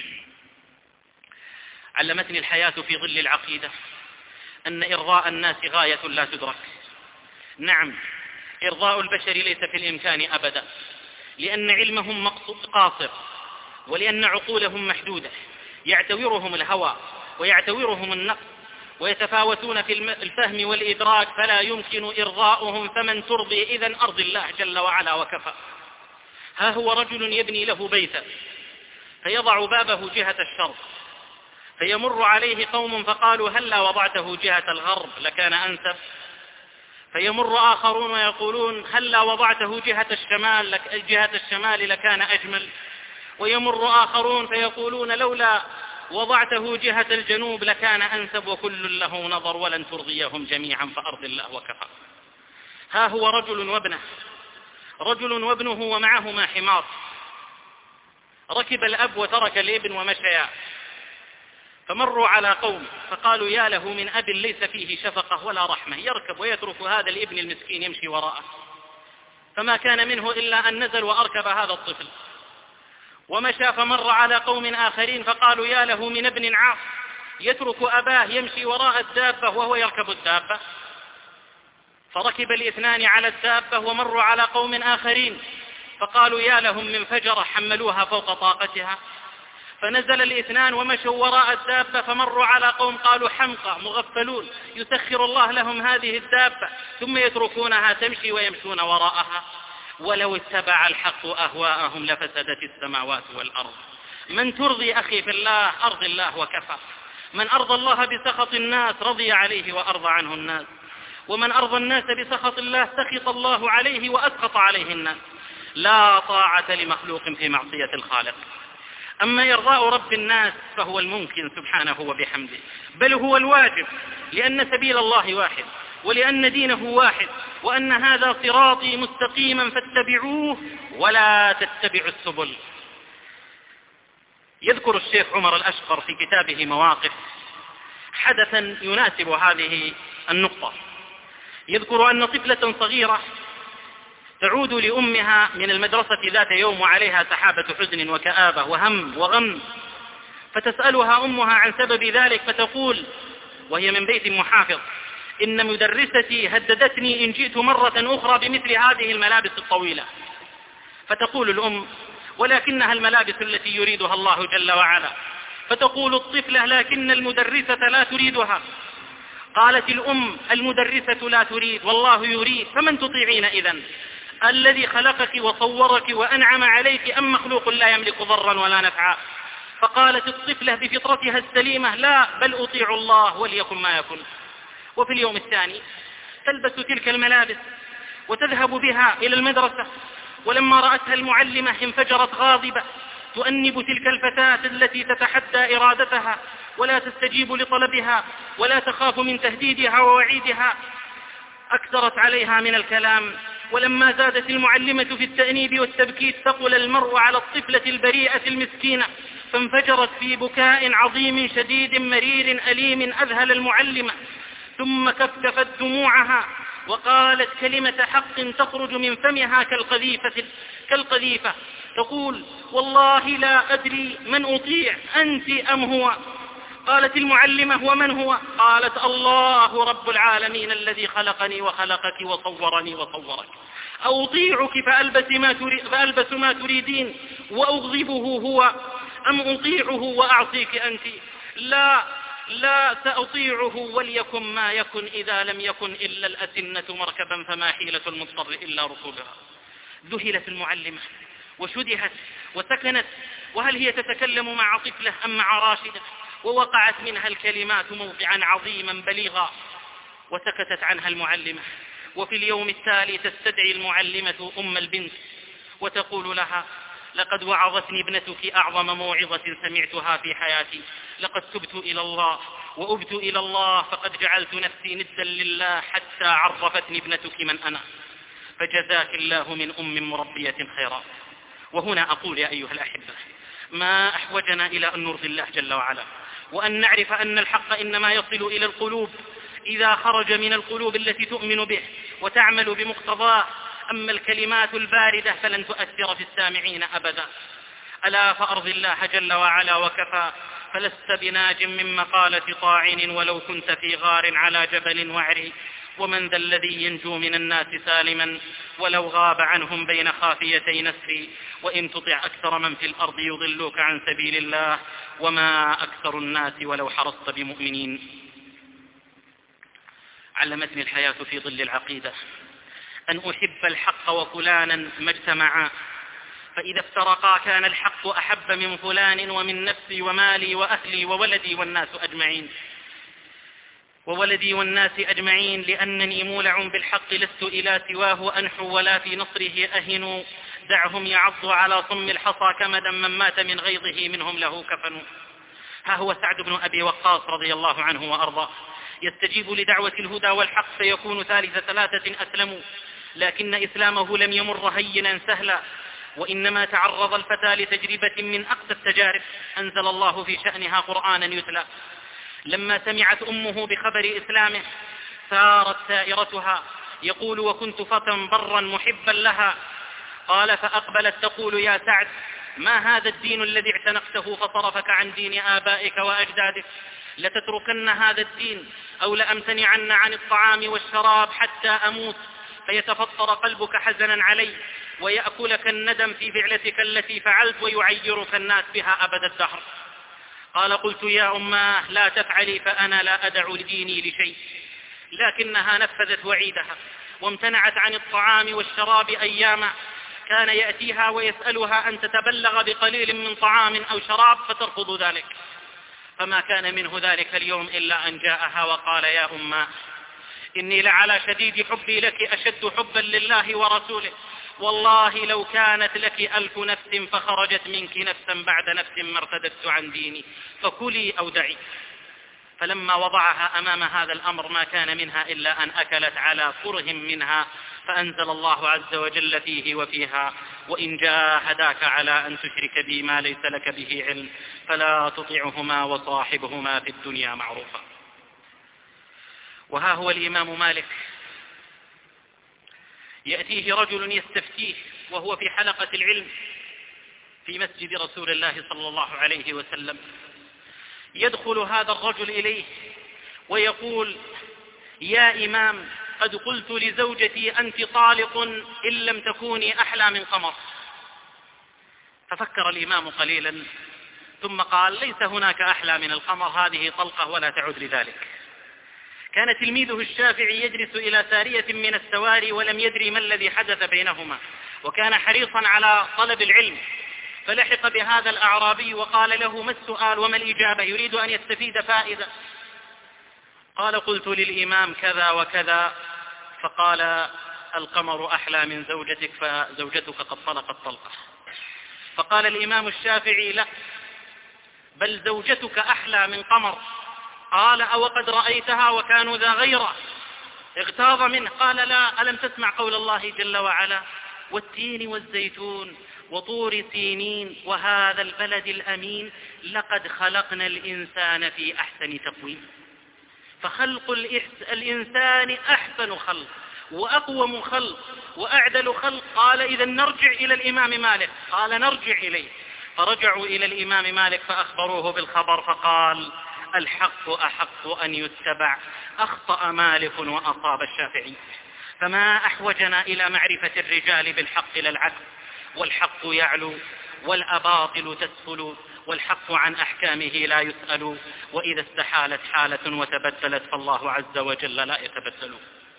علمتني الحياة في ظل العقيدة أن إرضاء الناس غاية لا تدرك. نعم، إرضاء البشر ليس في الإمكان أبدا، لأن علمهم قاصر، ولأن عقولهم محدودة، يعتورهم الهوى ويعتورهم النقص، ويتفاوتون في الفهم والإدراك، فلا يمكن إرضاؤهم. فمن ترضي إذن أرض الله جل وعلا وكفى. ها هو رجل يبني له بيتا، فيضع بابه جهة الشرق، فيمر عليه قوم فقالوا: هلا وضعته جهة الغرب لكان أنسب. فيمر آخرون ويقولون: هلا وضعته جهة الشمال لكان أجمل. ويمر آخرون فيقولون: لولا وضعته جهة الجنوب لكان أنسب. وكل له نظر ولن ترضيهم جميعا، فأرض الله وكفى. ها هو رجل وابنه ومعهما حمار. ركب الأب وترك الابن ومشيا، فمروا على قوم فقالوا: يا له من أب ليس فيه شفقة ولا رحمة، يركب ويترك هذا الابن المسكين يمشي وراءه. فما كان منه إلا أن نزل وأركب هذا الطفل ومشى. فمر على قوم آخرين فقالوا: يا له من ابن عاق، يترك أباه يمشي وراء الدابة وهو يركب الدابة. فركب الاثنان على الدابة ومروا على قوم آخرين فقالوا: يا لهم من فجرة، حملوها فوق طاقتها. فنزل الاثنان ومشوا وراء الدابة فمروا على قوم قالوا: حمقى مغفلون، يسخر الله لهم هذه الدابة ثم يتركونها تمشي ويمشون وراءها. ولو اتبع الحق أهواءهم لفسدت السماوات والأرض. من ترضي أخي في الله أرض الله وكفى. من أرضى الله بسخط الناس رضي عليه وأرضى عنه الناس، ومن أرضى الناس بسخط الله سخط الله عليه وأسخط عليه الناس. لا طاعة لمخلوق في معصية الخالق. أما إرضاء رب الناس فهو الممكن سبحانه وبحمده، بل هو الواجب، لأن سبيل الله واحد، ولأن دينه واحد، وأن هذا صراطي مستقيما فاتبعوه ولا تتبعوا السبل. يذكر الشيخ عمر الأشقر في كتابه مواقف حدثا يناسب هذه النقطة. يذكر أن طفلة صغيرة تعود لأمها من المدرسة ذات يوم وعليها سحابة حزن وكآبة وهم وغم، فتسألها أمها عن سبب ذلك، فتقول وهي من بيت محافظ: إن مدرستي هددتني إن جئت مرة أخرى بمثل هذه الملابس الطويلة. فتقول الأم: ولكنها الملابس التي يريدها الله جل وعلا. فتقول الطفلة: لكن المدرسة لا تريدها. قالت الأم: المدرسة لا تريد والله يريد، فمن تطيعين إذن؟ الذي خلقك وصورك وأنعم عليك أم مخلوق لا يملك ضرا ولا نفعا؟ فقالت الطفلة بفطرتها السليمة: لا، بل أطيع الله وليكن ما يكن. وفي اليوم الثاني تلبس تلك الملابس وتذهب بها إلى المدرسة، ولما رأتها المعلمة انفجرت غاضبة تؤنب تلك الفتاة التي تتحدى إرادتها ولا تستجيب لطلبها ولا تخاف من تهديدها ووعيدها. أكثرت عليها من الكلام، ولما زادت المعلمة في التأنيب والتبكيت ثقل المرء على الطفلة البريئة المسكينة، فانفجرت في بكاء عظيم شديد مرير أليم أذهل المعلمة، ثم كفكفت دموعها وقالت كلمة حق تخرج من فمها كالقذيفة تقول: والله لا أدري من أطيع، أنت أم هو؟ قالت المعلمة: ومن هو؟ قالت: الله رب العالمين الذي خلقني وخلقك وصورني وصورك. أطيعك فألبس ما تريدين وأغضبه هو، أم أطيعه وأعصيك أنت؟ لا سأطيعه وليكن ما يكن، إذا لم يكن إلا الأسنة مركبا فما حيلة المضطر إلا ركوبها. ذهلت المعلمة وشدهت وسكنت، وهل هي تتكلم مع طفلة أم مع راشدة؟ ووقعت منها الكلمات موضعا عظيما بليغا، وسكتت عنها المعلمة. وفي اليوم التالي تستدعي المعلمة أم البنت وتقول لها: لقد وعظتني ابنتك أعظم موعظة سمعتها في حياتي، لقد تبت إلى الله وأبت إلى الله، فقد جعلت نفسي ندا لله حتى عرفتني ابنتك من أنا، فجزاك الله من أم مربية خيرا. وهنا أقول يا أيها الأحبة: ما أحوجنا إلى أن نرضي الله جل وعلا، وأن نعرف أن الحق إنما يصل إلى القلوب إذا خرج من القلوب التي تؤمن به وتعمل بمقتضاه. أما الكلمات الباردة فلن تؤثر في السامعين أبدا. ألا فأرض الله جل وعلا وكفى، فلست بناج من مقالة طاعن ولو كنت في غار على جبل وعري. ومن ذا الذي ينجو من الناس سالما ولو غاب عنهم بين خافيتي نسري؟ وإن تطع أكثر من في الأرض يضلوك عن سبيل الله وما أكثر الناس ولو حرصت بمؤمنين. علمتني الحياة في ظل العقيدة أن أحب الحق وفلانا ما اجتمعا، فإذا افترقا كان الحق أحب من فلان ومن نفسي ومالي وأهلي وولدي والناس أجمعين، لأنني مولع بالحق لست إلى سواه أنحو ولا في نصره أهن. دعهم يعضوا على صم الحصى كمدا من مات من غيظه منهم له كفن. ها هو سعد بن أبي وقاص رضي الله عنه وأرضاه يستجيب لدعوة الهدى والحق فيكون ثالث ثلاثة أسلموا، لكن إسلامه لم يمر هينا سهلا، وإنما تعرض الفتى لتجربة من أقسى التجارب أنزل الله في شأنها قرآنا يتلى. لما سمعت أمه بخبر إسلامه سارت سائرتها، يقول: وكنت فتى برا محبا لها. قال: فأقبلت تقول: يا سعد، ما هذا الدين الذي اعتنقته فصرفك عن دين آبائك وأجدادك؟ لتتركن هذا الدين أو لأمتنعن عن الطعام والشراب حتى أموت، فيتفطر قلبك حزنا علي ويأكلك الندم في فعلتك التي فعلت ويعيرك الناس بها أبد الدهر. قال: قلت: يا أماه لا تفعلي، فأنا لا أدع ديني لشيء. لكنها نفذت وعيدها وامتنعت عن الطعام والشراب أياما، كان يأتيها ويسألها أن تتبلغ بقليل من طعام أو شراب فترفض ذلك، فما كان منه ذلك اليوم إلا أن جاءها وقال: يا أمه، إني لعلى شديد حبي لك أشد حبا لله ورسوله، والله لو كانت لك 1000 نفس فخرجت منك نفسا بعد نفس ما ارتدت عن ديني، فكلي أو دعي. فلما وضعها أمام هذا الأمر ما كان منها إلا أن أكلت على كره منها، فأنزل الله عز وجل فيه وفيها: وإن جاهداك على أن تشرك بي ما ليس لك به علم فلا تطعهما وصاحبهما في الدنيا معروفا. وها هو الإمام مالك يأتيه رجل يستفتيه وهو في حلقة العلم في مسجد رسول الله صلى الله عليه وسلم. يدخل هذا الرجل إليه ويقول: يا إمام، قد قلت لزوجتي أنت طالق إن لم تكوني أحلى من قمر. ففكر الإمام قليلا ثم قال: ليس هناك أحلى من القمر، هذه طلقة ولا تعد لذلك. كان تلميذه الشافعي يجلس إلى سارية من السواري ولم يدري ما الذي حدث بينهما، وكان حريصا على طلب العلم، فلحق بهذا الأعرابي وقال له: ما السؤال وما الإجابة؟ يريد أن يستفيد فائدة. قال: قلت للإمام كذا وكذا، فقال: القمر أحلى من زوجتك، فزوجتك قد طلقت طلقة. فقال الإمام الشافعي: لا، بل زوجتك أحلى من قمر. قال: أو قد رأيتها وكانوا ذا غيرة؟ اغتاظ منه. قال: لا، ألم تسمع قول الله جل وعلا: والتين والزيتون وطور سينين وهذا البلد الأمين لقد خلقنا الإنسان في أحسن تقويم. فخلق الإنسان أحسن خلق وأقوم خلق وأعدل خلق. قال: إذا نرجع إلى الإمام مالك. قال: نرجع إليه. فرجعوا إلى الإمام مالك فأخبروه بالخبر، فقال: الحق أحق أن يتبع، أخطأ مالك وأصاب الشافعي. فما أحوجنا إلى معرفة الرجال بالحق لا العكس، والحق يعلو والأباطل تسفل، والحق عن أحكامه لا يسأل، وإذا استحالت حالة وتبدلت فالله عز وجل لا يتبدل.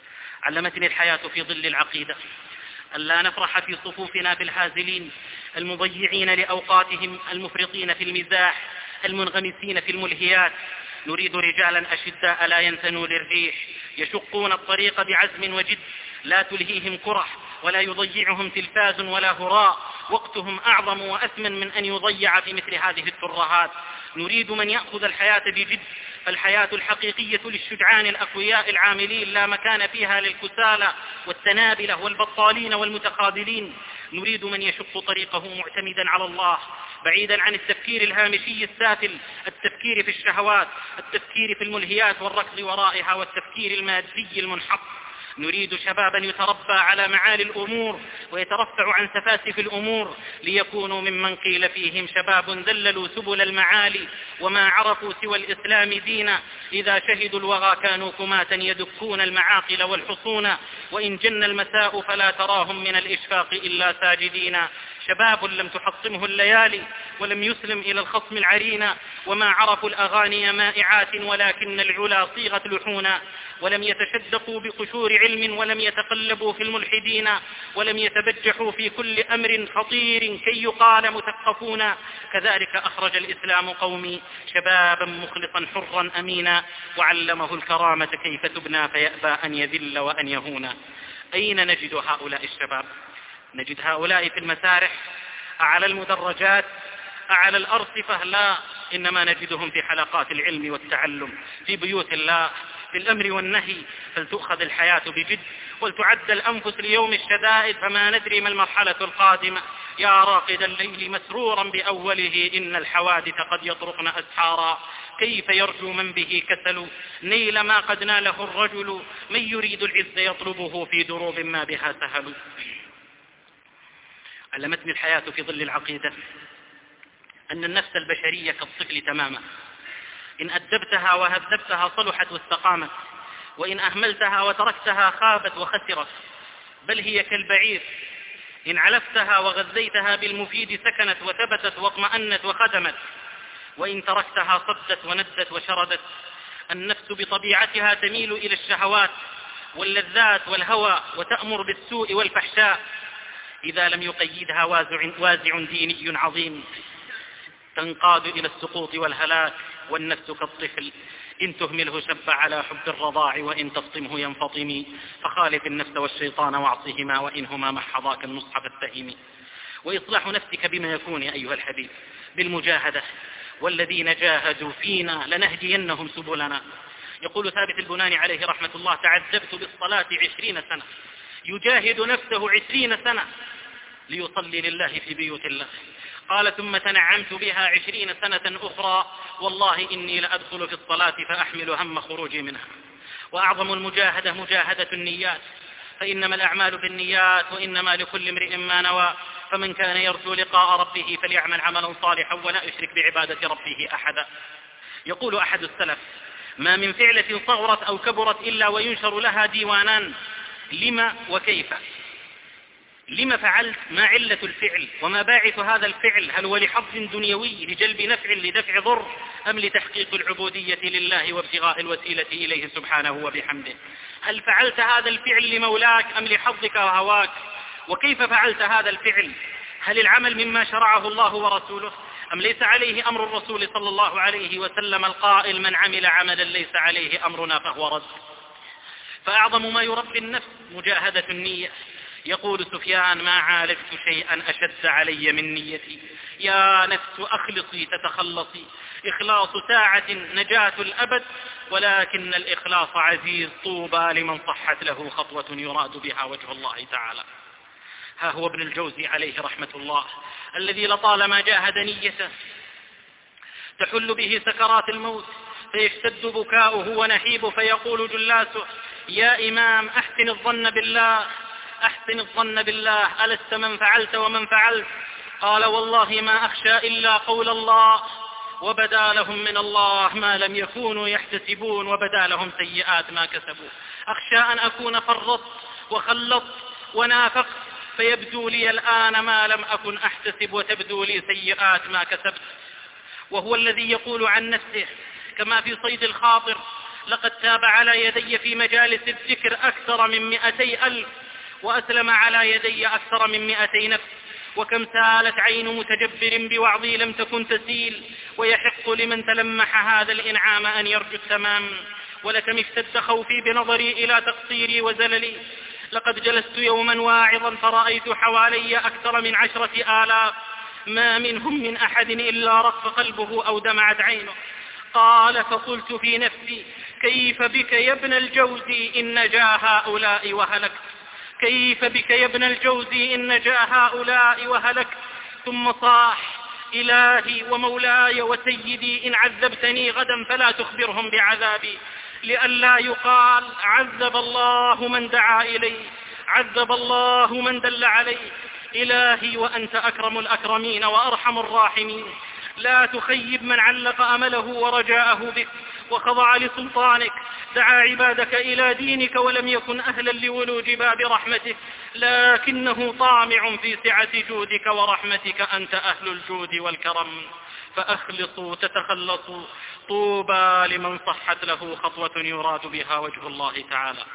علمتني الحياة في ظل العقيدة ألا نفرح في صفوفنا بالهازلين المضيعين لأوقاتهم، المفرطين في المزاح، المنغمسين في الملهيات. نريد رجالا أشداء لا ينثنوا للريح، يشقون الطريق بعزم وجد، لا تلهيهم كرح ولا يضيعهم تلفاز ولا هراء، وقتهم أعظم وأثمن من أن يضيع في مثل هذه الترهات. نريد من يأخذ الحياة بجد، فالحياة الحقيقية للشجعان الأقوياء العاملين، لا مكان فيها للكسالى والتنابلة والبطالين والمتخاذلين. نريد من يشق طريقه معتمدا على الله، بعيدا عن التفكير الهامشي السافل، التفكير في الشهوات، التفكير في الملهيات والركض ورائها، والتفكير المادي المنحط. نريد شبابا يتربى على معالي الأمور ويترفع عن سفاسف الأمور، ليكونوا ممن قيل فيهم شباب ذللوا سبل المعالي وما عرفوا سوى الإسلام دينا، إذا شهدوا الوغى كانوا كماة يدكون المعاقل والحصون، وإن جن المساء فلا تراهم من الإشفاق إلا ساجدين. شباب لم تحطمه الليالي ولم يسلم إلى الخصم العرينا، وما عرفوا الأغاني مائعات ولكن العلا صيغت لحونا، ولم يتشدقوا بقشور علم ولم يتقلبوا في الملحدين، ولم يتبجحوا في كل أمر خطير كي يقال مثقفون. كذلك أخرج الإسلام قومي شبابا مخلصا حرا أمينا، وعلمه الكرامة كيف تبنى فيأبى أن يذل وأن يهونا. أين نجد هؤلاء الشباب؟ نجد هؤلاء في المسارح، أعلى المدرجات، أعلى الأرصفة؟ لا، إنما نجدهم في حلقات العلم والتعلم، في بيوت الله، في الأمر والنهي. فلتؤخذ الحياة بجد ولتعد الأنفس ليوم الشدائد، فما ندري ما المرحلة القادمة. يا راقد الليل مسرورا بأوله، إن الحوادث قد يطرقن أسحارا. كيف يرجو من به كسل نيل ما قد ناله الرجل، من يريد العز يطلبه في دروب ما بها سهل. علمتني الحياة في ظل العقيدة أن النفس البشرية كالطفل تماما، إن أدبتها وهذبتها صلحت واستقامت، وإن أهملتها وتركتها خابت وخسرت. بل هي كالبعير، إن علفتها وغذيتها بالمفيد سكنت وثبتت واطمأنت وخدمت، وإن تركتها صدت وندت وشردت. النفس بطبيعتها تميل إلى الشهوات واللذات والهوى، وتأمر بالسوء والفحشاء. إذا لم يقيدها وازع ديني عظيم تنقاد إلى السقوط والهلاك. والنفس كالطفل إن تهمله شب على حب الرضاع وإن تفطمه ينفطم. فخالف النفس والشيطان واعصهما وإنهما محضاك النصح فاتهم. وإصلاح نفسك بما يكون يا أيها الحبيب بالمجاهدة، والذين جاهدوا فينا لنهدينهم سبلنا. يقول ثابت البناني عليه رحمة الله: تعذبت بالصلاة 20 سنة، يجاهد نفسه 20 سنة ليصلي لله في بيوت الله. قال: ثم تنعمت بها 20 سنة أخرى، والله إني لأدخل في الصلاة فأحمل هم خروجي منها. وأعظم المجاهدة مجاهدة النيات، فإنما الأعمال بالنيات وإنما لكل امرئ ما نوى. فمن كان يرجو لقاء ربه فليعمل عملا صالحا ولا يشرك بعبادة ربه أحدا. يقول أحد السلف: ما من فعلة صغرت أو كبرت إلا وينشر لها ديوانان، لما وكيف. لما فعلت؟ ما علة الفعل؟ وما باعث هذا الفعل؟ هل هو لحظ دنيوي لجلب نفع لدفع ضر، أم لتحقيق العبودية لله وابتغاء الوسيلة إليه سبحانه وبحمده؟ هل فعلت هذا الفعل لمولاك أم لحظك وهواك؟ وكيف فعلت هذا الفعل؟ هل العمل مما شرعه الله ورسوله، أم ليس عليه أمر الرسول صلى الله عليه وسلم القائل: من عمل عملا ليس عليه أمرنا فهو رد. فأعظم ما يربي النفس مجاهدة النية. يقول سفيان: ما عالجت شيئا أشد علي من نيتي. يا نفس أخلصي تتخلصي. إخلاص ساعة نجاة الأبد، ولكن الإخلاص عزيز، طوبى لمن صحت له خطوة يراد بها وجه الله تعالى. ها هو ابن الجوزي عليه رحمة الله الذي لطالما جاهد نيته تحل به سكرات الموت، فيشتد بكاؤه ونحيب، فيقول جلاسه: يا إمام أحسن الظن بالله، أحسن الظن بالله، ألست من فعلت ومن فعلت؟ قال: والله ما أخشى إلا قول الله، وبدا لهم من الله ما لم يكونوا يحتسبون، وبدا لهم سيئات ما كسبوا. أخشى أن أكون فرطت وخلطت ونافقت، فيبدو لي الآن ما لم أكن أحتسب، وتبدو لي سيئات ما كسبت. وهو الذي يقول عن نفسه كما في صيد الخاطر: لقد تاب على يدي في مجالس الذكر أكثر من 200,000، وأسلم على يدي أكثر من 200 نفس. وكم سالت عين متجبر بوعظي لم تكن تسيل، ويحق لمن تلمح هذا الإنعام أن يرجو التمام. ولكم اشتد خوفي بنظري إلى تقصيري وزللي. لقد جلست يوما واعظا فرأيت حوالي أكثر من 10,000، ما منهم من أحد إلا رق قلبه أو دمعت عينه. قال: فقلت في نفسي: كيف بك يا ابن الجوزي إن نجا هؤلاء وهلكت، كيف بك يا ابن الجوزي إن نجا هؤلاء وهلكت. ثم صاح: إلهي ومولاي وسيدي إن عذبتني غدا فلا تخبرهم بعذابي، لئلا يقال عذب الله من دعا إلي، عذب الله من دل علي. إلهي وأنت أكرم الأكرمين وأرحم الراحمين، لا تخيب من علق أمله ورجاءه بك وخضع لسلطانك. دعا عبادك إلى دينك ولم يكن أهلا لولوج باب رحمتك، لكنه طامع في سعة جودك ورحمتك. أنت أهل الجود والكرم، فأخلصوا تتخلصوا. طوبى لمن صحت له خطوة يراد بها وجه الله تعالى.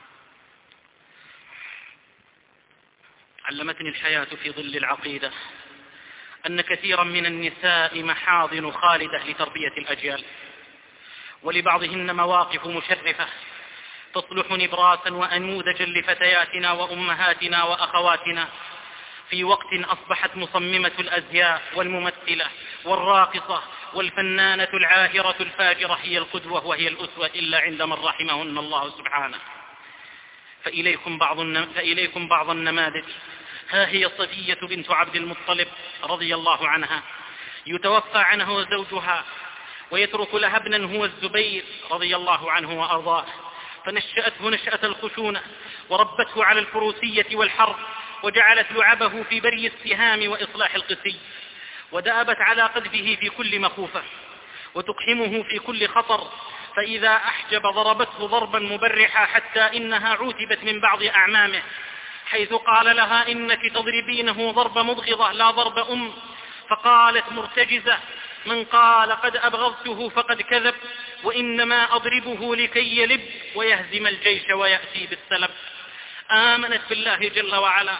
علمتني الحياة في ظل العقيدة أن كثيرا من النساء محاضن خالدة لتربية الأجيال، ولبعضهن مواقف مشرفة تصلح نبراسا وأنموذجا لفتياتنا وأمهاتنا وأخواتنا في وقت أصبحت مصممة الأزياء والممثلة والراقصة والفنانة العاهرة الفاجرة هي القدوة وهي الأسوة، إلا عند من رحمهن الله سبحانه. فإليكم بعض النماذج. ها هي صفية بنت عبد المطلب رضي الله عنها، يتوفى عنها زوجها ويترك لها ابنا هو الزبير رضي الله عنه وأرضاه، فنشأته نشأة الخشونة وربته على الفروسية والحرب، وجعلت لعبه في بري السهام وإصلاح القسي، ودأبت على قذفه في كل مخوفة وتقحمه في كل خطر، فإذا أحجب ضربته ضربا مبرحا، حتى إنها عوتبت من بعض أعمامه حيث قال لها: إنك تضربينه ضرب مبغضة لا ضرب فقالت مرتجزة: من قال قد أبغضته فقد كذب، وإنما أضربه لكي يلب ويهزم الجيش ويأتي بالسلب. آمنت بالله جل وعلا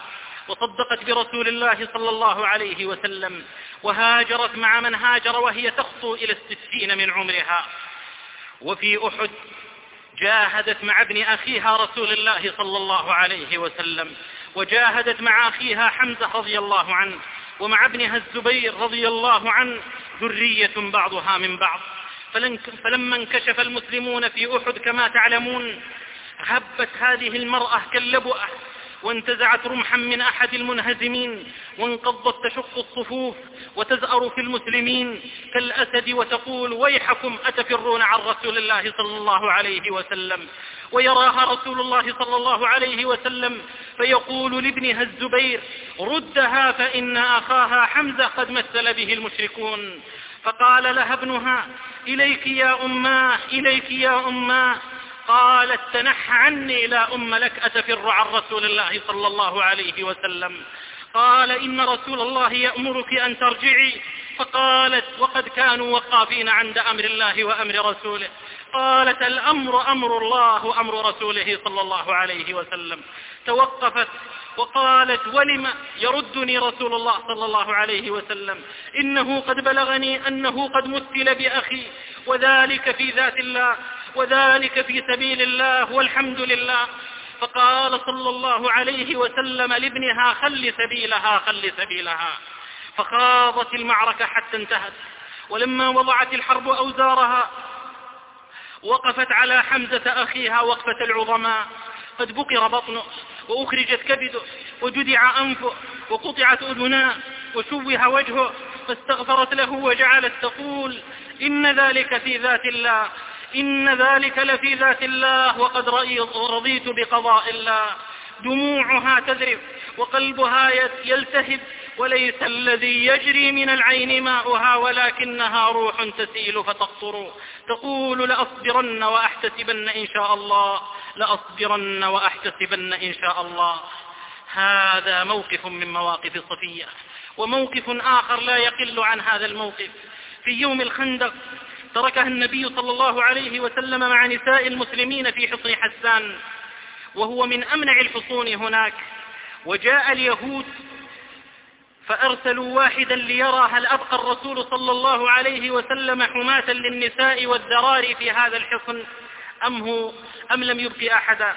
وصدقت برسول الله صلى الله عليه وسلم، وهاجرت مع من هاجر وهي تخطو إلى 60 من عمرها. وفي أحد جاهدت مع ابن أخيها رسول الله صلى الله عليه وسلم، وجاهدت مع أخيها حمزة رضي الله عنه، ومع ابنها الزبير رضي الله عنه، ذرية بعضها من بعض. فلما انكشف المسلمون في أحد كما تعلمون، هبت هذه المرأة كاللبؤة، وانتزعت رمحا من أحد المنهزمين، وانقضت تشق الصفوف وتزأر في المسلمين كالأسد، وتقول: ويحكم أتفرون عن رسول الله صلى الله عليه وسلم؟ ويراها رسول الله صلى الله عليه وسلم فيقول لابنها الزبير: ردها فإن أخاها حمزة قد مثل به المشركون. فقال لها ابنها: إليك يا أماه، إليك يا أماه. قالت: تنح عني، لا أم لك، أتفر عن رسول الله صلى الله عليه وسلم. قال: إن رسول الله يأمرك أن ترجعي. فقالت: وقد كانوا وقافين عند أمر الله وأمر رسوله. قالت: الأمر أمر الله وأمر رسوله صلى الله عليه وسلم. توقفت وقالت: ولم يردني رسول الله صلى الله عليه وسلم؟ إنه قد بلغني أنه قد مثل بأخي، وذلك في ذات الله، وذلك في سبيل الله، والحمد لله. فقال صلى الله عليه وسلم لابنها: خل سبيلها، خل سبيلها. فخاضت المعركة حتى انتهت، ولما وضعت الحرب أوزارها وقفت على حمزة أخيها وقفة العظماء. قد بقر بطنه، وأخرجت كبده، وجدع أنفه، وقطعت أذناه، وشوه وجهه، فاستغفرت له وجعلت تقول: إن ذلك في ذات الله، إن ذلك لفي ذات الله، وقد رضيت بقضاء الله. دموعها تذرف وقلبها يلتهب، وليس الذي يجري من العين ماؤها، ولكنها روح تسيل فتقطر. تقول: لأصبرن وأحتسبن إن شاء الله، لأصبرن وأحتسبن إن شاء الله. هذا موقف من مواقف صفية. وموقف آخر لا يقل عن هذا الموقف: في يوم الخندق تركها النبي صلى الله عليه وسلم مع نساء المسلمين في حصن حسان، وهو من أمنع الحصون هناك. وجاء اليهود فأرسلوا واحدا ليرى هل أبقى الرسول صلى الله عليه وسلم حماة للنساء والذراري في هذا الحصن أم لم يبقي أحدا.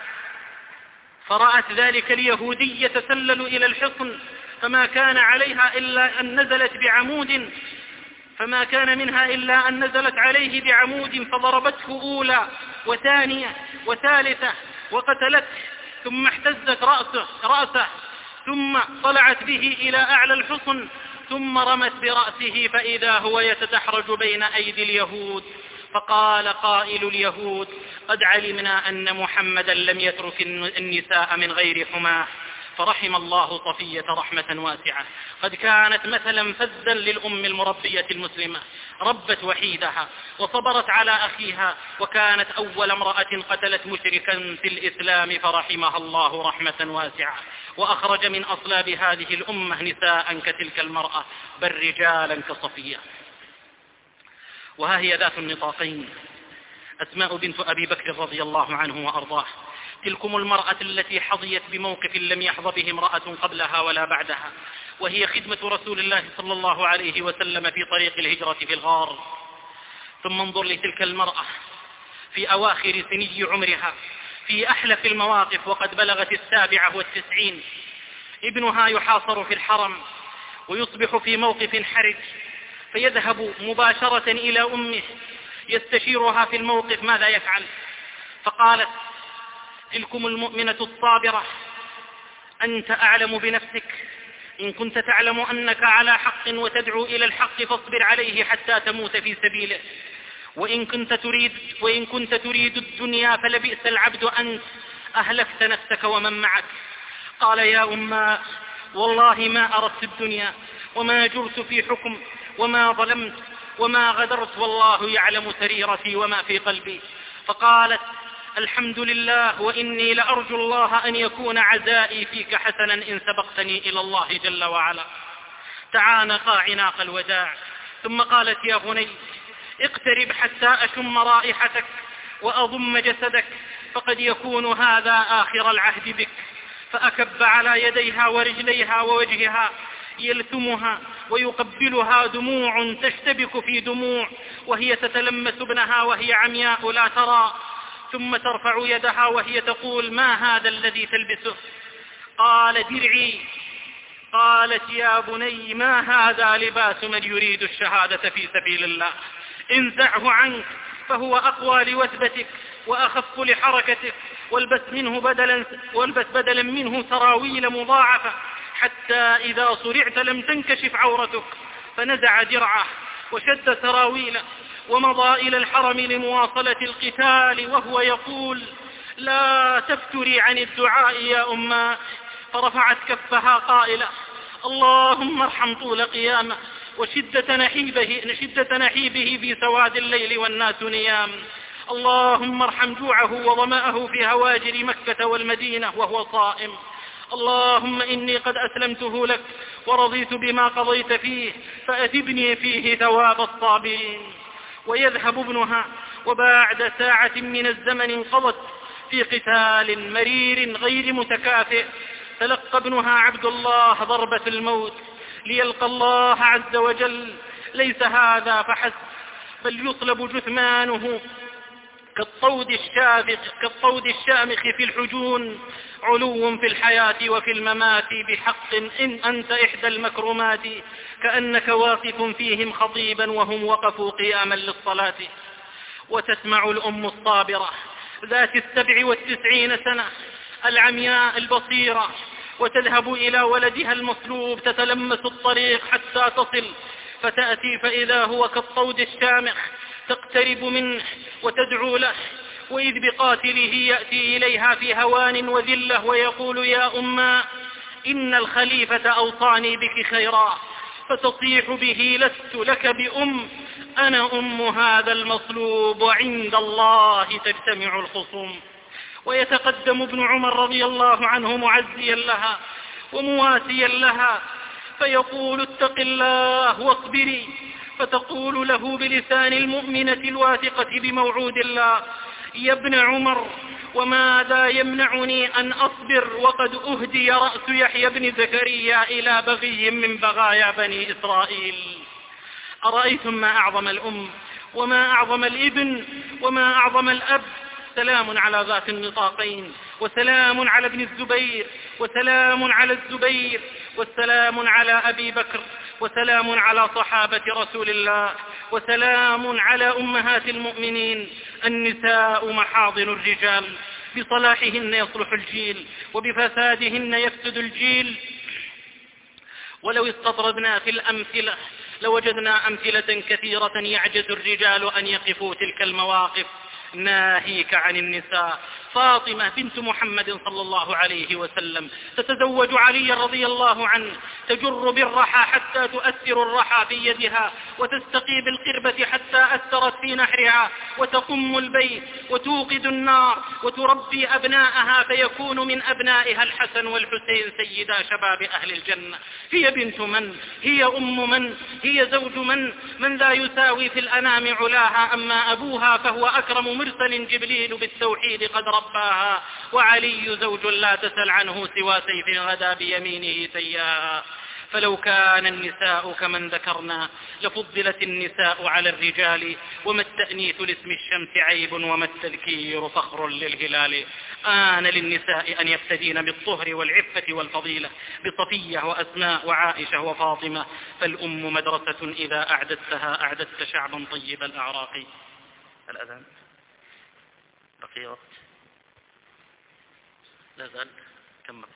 فرأت ذلك اليهودي يتسلل إلى الحصن، فما كان عليها إلا أن نزلت بعمود، فما كان منها إلا أن نزلت عليه بعمود، فضربته أولى وثانية وثالثة وقتلته، ثم احتزت رأسه، ثم طلعت به إلى أعلى الحصن، ثم رمت برأسه فإذا هو يتدحرج بين أيدي اليهود. فقال قائل اليهود: قد علمنا أن محمدا لم يترك النساء من غير حماه. فرحم الله صفية رحمة واسعة، قد كانت مثلا فذا للأم المربية المسلمة، ربت وحيدها وصبرت على أخيها، وكانت أول امرأة قتلت مشركا في الإسلام، فرحمها الله رحمة واسعة، وأخرج من أصلاب هذه الأمة نساء كتلك المرأة، بل رجالا كصفية. وها هي ذات النطاقين، أسماء بنت أبي بكر رضي الله عنه وأرضاه. تلكم المرأة التي حظيت بموقف لم يحظ به امرأة قبلها ولا بعدها، وهي خدمة رسول الله صلى الله عليه وسلم في طريق الهجرة في الغار. ثم انظر لتلك المرأة في أواخر سني عمرها، في أحلف المواقف، وقد بلغت 97، ابنها يحاصر في الحرم، ويصبح في موقف حرج، فيذهب مباشرة إلى أمه يستشيرها في الموقف ماذا يفعل. فقالت: تلكم المؤمنة الصابرة، أنت أعلم بنفسك، إن كنت تعلم أنك على حق وتدعو إلى الحق فاصبر عليه حتى تموت في سبيله، وإن كنت تريد الدنيا فلبئس العبد أنت، أهلكت نفسك ومن معك. قال: يا أماه، والله ما أردت الدنيا، وما جرت في حكم، وما ظلمت، وما غدرت، والله يعلم سريرتي وما في قلبي. فقالت: الحمد لله، وإني لأرجو الله أن يكون عزائي فيك حسنا إن سبقتني إلى الله جل وعلا. تعانقا عناق الوداع، ثم قالت: يا بني، اقترب حتى أشم رائحتك وأضم جسدك، فقد يكون هذا آخر العهد بك. فأكب على يديها ورجليها ووجهها يلثمها ويقبلها، دموع تشتبك في دموع، وهي تتلمس ابنها وهي عمياء لا ترى. ثم ترفع يدها وهي تقول: ما هذا الذي تلبسه؟ قال: درعي. قالت: يا بني، ما هذا لباس من يريد الشهادة في سبيل الله، انزعه عنك فهو أقوى لوثبتك وأخف لحركتك، والبس بدلا منه سراويل مضاعفة حتى إذا صرعت لم تنكشف عورتك. فنزع درعه وشد سراويله ومضى إلى الحرم لمواصلة القتال وهو يقول: لا تفتري عن الدعاء يا أماه. فرفعت كفها قائلة: اللهم ارحم طول قيامه وشدة نحيبه في سواد الليل والناس نيام. اللهم ارحم جوعه وظمأه في هواجر مكة والمدينة وهو صائم. اللهم إني قد أسلمته لك ورضيت بما قضيت فيه، فأثبني فيه ثواب الصابرين. ويذهب ابنها، وبعد ساعة من الزمن انقضت في قتال مرير غير متكافئ. تلقى ابنها عبد الله ضربة الموت ليلقى الله عز وجل. ليس هذا فحسب، بل يطلب جثمانه كالطود الشامخ في الحجون، علو في الحياة وفي الممات بحق إن أنت إحدى المكرمات، كأنك واقف فيهم خطيبا وهم وقفوا قياما للصلاة. وتسمع الأم الصابرة ذات 97 سنة العمياء البصيرة وتذهب إلى ولدها المصلوب تتلمس الطريق حتى تصل، فتأتي فإذا هو كالطود الشامخ، تقترب منه وتدعو له، وإذ بقاتله يأتي إليها في هوان وذلة ويقول: يا أمّا، إن الخليفة أوصاني بك خيرا. فتصيح به: لست لك بأم، أنا أم هذا المصلوب، وعند الله تجتمع الخصوم. ويتقدم ابن عمر رضي الله عنه معزيا لها ومواسيا لها فيقول: اتق الله واصبري. فتقول له بلسان المؤمنة الواثقة بموعود الله: يا ابن عمر، وماذا يمنعني أن أصبر وقد أهدي رأس يحيى بن زكريا إلى بغي من بغايا بني إسرائيل. أرأيتم ما أعظم الأم وما أعظم الابن وما أعظم الأب. سلام على ذات النطاقين، وسلام على ابن الزبير، وسلام على الزبير، والسلام على أبي بكر، وسلام على صحابة رسول الله، وسلام على أمهات المؤمنين. النساء محاضن الرجال، بصلاحهن يصلح الجيل وبفسادهن يفسد الجيل. ولو استطردنا في الأمثلة لوجدنا أمثلة كثيرة يعجز الرجال أن يقفوا تلك المواقف. ناهيك عن النساء. فاطمة بنت محمد صلى الله عليه وسلم تتزوج علي رضي الله عنه، تجر بالرحى حتى تؤثر الرحى في يدها، وتستقي بالقربة حتى أثرت في نحرها، وتقم البيت وتوقد النار، وتربي أبناءها فيكون من أبنائها الحسن والحسين سيدا شباب أهل الجنة. هي بنت من؟ هي أم من؟ هي زوج من لا يساوي في الأنام علاها. أما أبوها فهو أكرم مرسل جبريل بالتوحيد قد رباها، وعلي زوج لا تسل عنه سوى سيف غدا بيمينه سياها. فلو كان النساء كمن ذكرنا لفضلت النساء على الرجال، وما التأنيث لاسم الشمس عيب وما التذكير فخر للهلال. آن للنساء أن يبتدين بالطهر والعفة والفضيلة بصفية وأسماء وعائشة وفاطمة، فالأم مدرسة إذا أعددتها أعددت شعبا طيب الأعراق. الأذان بقي وقت؟ لا زال كم بقي؟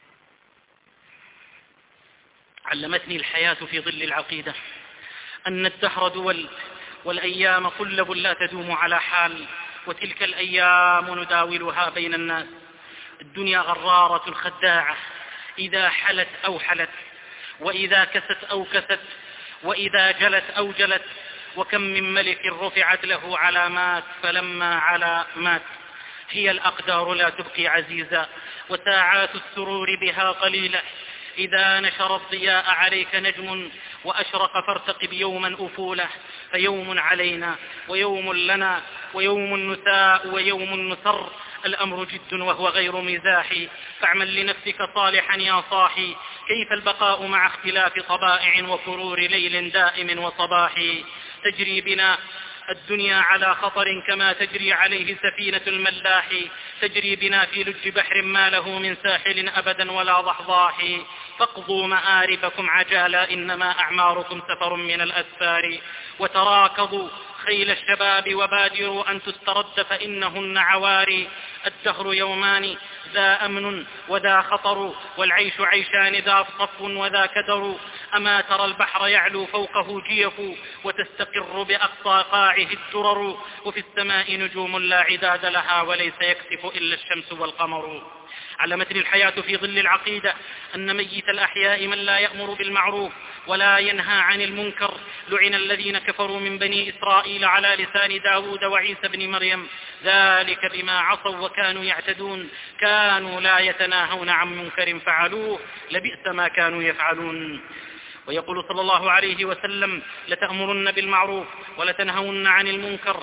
علمتني الحياة في ظل العقيدة أن الدهر دول والأيام قلب لا تدوم على حال، وتلك الأيام نداولها بين الناس. الدنيا غرارة خداعة، إذا حلت أو حلت، وإذا كست أو كست، وإذا جلت أو جلت. وكم من ملك رفعت له علامات فلما علا مات. هي الأقدار لا تبقي عزيزا، وساعات السرور بها قليلة. إذا نشر الضياء عليك نجم وأشرق فارتقب يوما أفوله، فيوم علينا ويوم لنا ويوم نساء ويوم نسر. الأمر جد وهو غير مزاح، فاعمل لنفسك صالحا يا صاحي، كيف البقاء مع اختلاف طبائع وفرور ليل دائم وصباح. تجري بنا الدنيا على خطر كما تجري عليه سفينة الملاح، تجري بنا في لج بحر ما له من ساحل أبدا ولا ضحضاح. فاقضوا مآربكم عجالا إنما أعماركم سفر من الأسفار، وتراكضوا خيل الشباب وبادروا أن تسترد فإنهن عواري. الدهر يومان ذا أمن وذا خطر، والعيش عيشان ذا صف وذا كدر. أما ترى البحر يعلو فوقه جيف، وتستقر بأقصى قاعه الدرر. وفي السماء نجوم لا عداد لها، وليس يكسف إلا الشمس والقمر. علمتني الحياة في ظل العقيدة أن ميت الأحياء من لا يأمر بالمعروف ولا ينهى عن المنكر. لعن الذين كفروا من بني إسرائيل على لسان داود وعيسى بن مريم، ذلك بما عصوا وكانوا يعتدون، كانوا لا يتناهون عن منكر فعلوه، لبئس ما كانوا يفعلون. ويقول صلى الله عليه وسلم: لتأمرن بالمعروف ولتنهون عن المنكر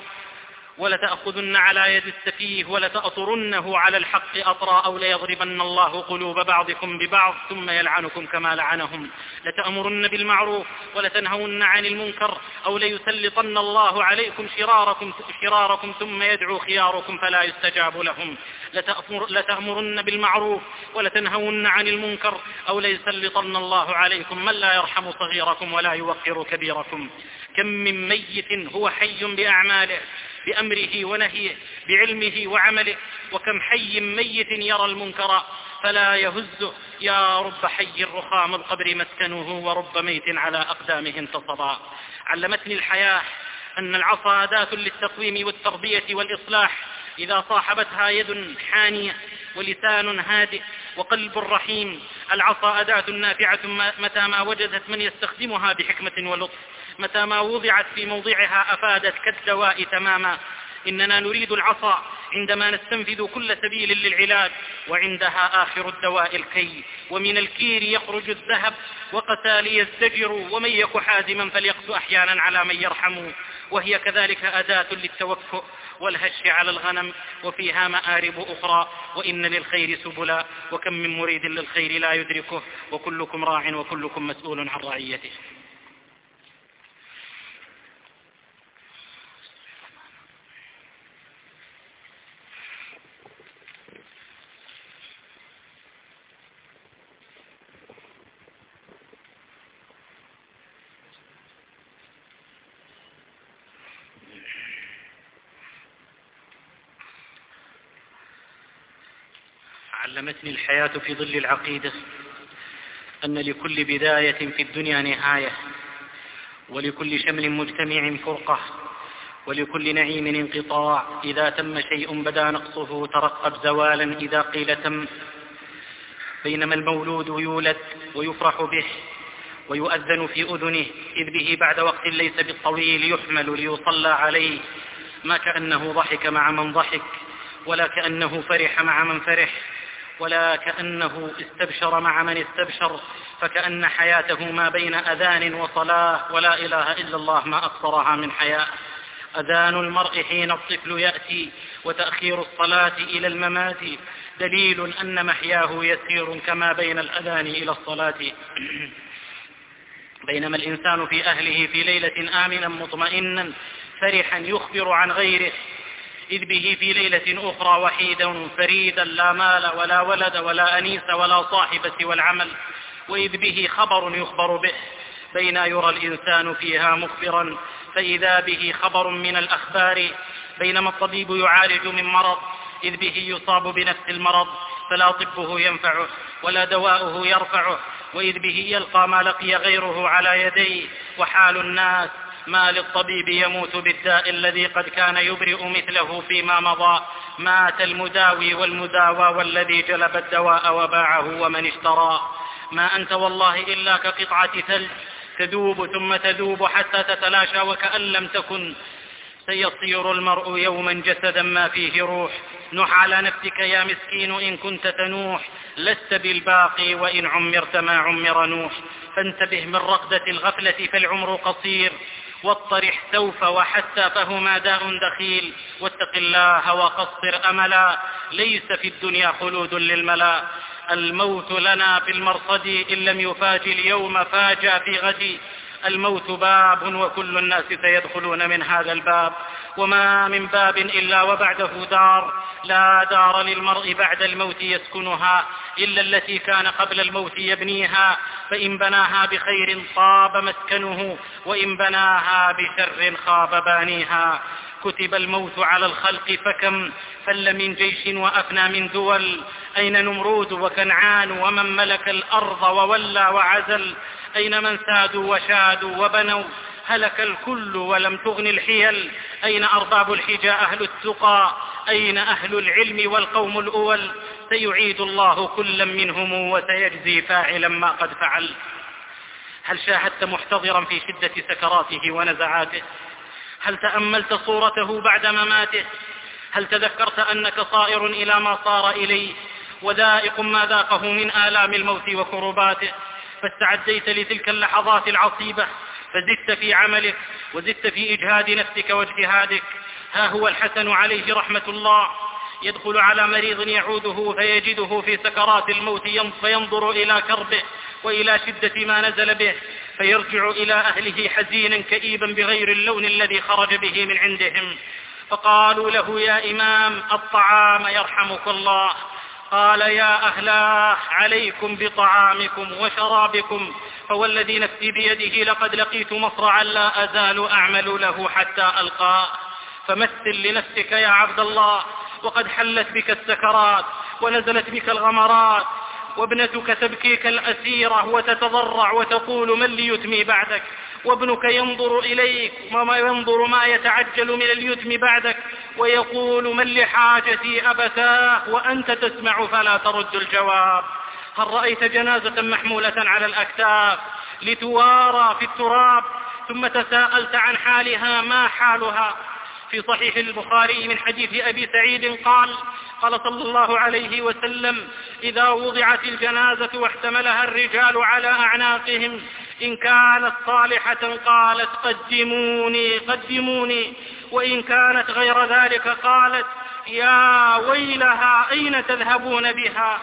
ولتأخذن على يد السفيه ولتأطرنه على الحق أطرا، أو ليضربن الله قلوب بعضكم ببعض ثم يلعنكم كما لعنهم. لتأمرن بالمعروف ولتنهون عن المنكر، أو ليسلطن الله عليكم شراركم ثم يدعو خياركم فلا يستجاب لهم. لتأمرن بالمعروف ولتنهون عن المنكر، أو ليسلطن الله عليكم من لا يرحم صغيركم ولا يوقر كبيركم. كم من ميت هو حي بأعماله، بأمره ونهيه، بعلمه وعمله، وكم حي ميت يرى المنكر فلا يهزه. يا رب حي رخام القبر مسكنه، ورب ميت على أقدامه انتصبا. علمتني الحياة أن العصا أداة للتقويم والتربية والإصلاح، إذا صاحبتها يد حانية ولسان هادئ وقلب رحيم. العصا أداة نافعة متى ما وجدت من يستخدمها بحكمة ولطف، متى ما وضعت في موضعها أفادت كالدواء تماما. إننا نريد العصا عندما نستنفذ كل سبيل للعلاج، وعندها آخر الدواء الكي، ومن الكير يخرج الذهب، وقتال يزدجر، ومن يك حازما فليقس أحيانا على من يرحم. وهي كذلك أداة للتوكؤ والهش على الغنم، وفيها مآرب أخرى. وإن للخير سبلا، وكم من مريد للخير لا يدركه، وكلكم راع وكلكم مسؤول عن رعيته. علمتني الحياة في ظل العقيدة أن لكل بداية في الدنيا نهاية، ولكل شمل مجتمع فرقة، ولكل نعيم انقطاع. إذا تم شيء بدا نقصه، ترقب زوالا إذا قيل تم. بينما المولود يولد ويفرح به ويؤذن في أذنه، إذ به بعد وقت ليس بالطويل يحمل ليصلى عليه، ما كأنه ضحك مع من ضحك، ولا كأنه فرح مع من فرح، ولا كأنه استبشر مع من استبشر، فكأن حياته ما بين أذان وصلاة، ولا إله إلا الله ما أقصرها من حياة. أذان المرء حين الطفل يأتي، وتأخير الصلاة إلى الممات دليل أن محياه يسير كما بين الأذان إلى الصلاة. بينما الإنسان في أهله في ليلة آمنا مطمئنا فرحا يخبر عن غيره، إذ به في ليلة أخرى وحيدا فريدا لا مال ولا ولد ولا أنيس ولا صاحب سوى العمل، وإذ به خبر يخبر به، بين يرى الإنسان فيها مخبرا فإذا به خبر من الأخبار. بينما الطبيب يعالج من مرض، إذ به يصاب بنفس المرض، فلا طبه ينفعه ولا دواؤه يرفعه، وإذ به يلقى ما لقي غيره على يديه. وحال الناس ما للطبيب يموت بالداء الذي قد كان يبرئ مثله فيما مضى. مات المداوي والمداوى، والذي جلب الدواء وباعه ومن اشترى. ما أنت والله إلا كقطعة ثلج تذوب ثم تذوب حتى تتلاشى وكأن لم تكن. سيصير المرء يوما جسدا ما فيه روح، نح على نفسك يا مسكين إن كنت تنوح، لست بالباقي وإن عمرت ما عمر نوح. فانتبه من رقدة الغفلة فالعمر قصير، واطرح سوف وحتى فهما داء دخيل. واتق الله وقصر أملا، ليس في الدنيا خلود للملا. الموت لنا في المرصد إن لم يفاج اليوم فاجا في غد. الموت باب وكل الناس سيدخلون من هذا الباب، وما من باب إلا وبعده دار. لا دار للمرء بعد الموت يسكنها إلا التي كان قبل الموت يبنيها، فإن بناها بخير طاب مسكنه، وإن بناها بشر خاب بانيها. كتب الموت على الخلق فكم فل من جيش وأفنى من دول. أين نمرود وكنعان ومن ملك الأرض وولى وعزل؟ أين من سادوا وشادوا وبنوا؟ هلك الكل ولم تغن الحيل. أين أرباب الحجى أهل التقى؟ أين أهل العلم والقوم الأول؟ سيعيد الله كلا منهم وسيجزي فاعلا ما قد فعل. هل شاهدت محتضرا في شدة سكراته ونزعاته؟ هل تأملت صورته بعد مماته؟ هل تذكرت أنك صائر إلى ما صار إليه، وذائق ما ذاقه من آلام الموت وكرباته؟ فاستعديت لتلك اللحظات العصيبة، فزدت في عملك وزدت في إجهاد نفسك واجتهادك. ها هو الحسن عليه رحمة الله يدخل على مريض يعوده فيجده في سكرات الموت، فينظر إلى كربه وإلى شدة ما نزل به، فيرجع إلى أهله حزينا كئيبا بغير اللون الذي خرج به من عندهم. فقالوا له: يا إمام الطعام يرحمك الله. قال: يا أهلاه عليكم بطعامكم وشرابكم، فوالذي نفسي بيده لقد لقيت مصرعا لا أزال أعمل له حتى ألقاه. فمثل لنفسك يا عبد الله، وقد حلت بك السكرات ونزلت بك الغمرات، وابنتك تبكيك الأسيرة وتتضرع وتقول: من ليتمي بعدك؟ وابنك ينظر إليك وما ينظر ما يتعجل من اليتم بعدك، ويقول: من لحاجتي أبتاه؟ وأنت تسمع فلا ترد الجواب. هل رأيت جنازة محمولة على الأكتاف لتوارى في التراب ثم تساءلت عن حالها؟ ما حالها؟ في صحيح البخاري من حديث أبي سعيد قال صلى الله عليه وسلم: إذا وضعت الجنازة واحتملها الرجال على أعناقهم، إن كانت صالحة قالت: قدموني قدموني، وإن كانت غير ذلك قالت: يا ويلها أين تذهبون بها؟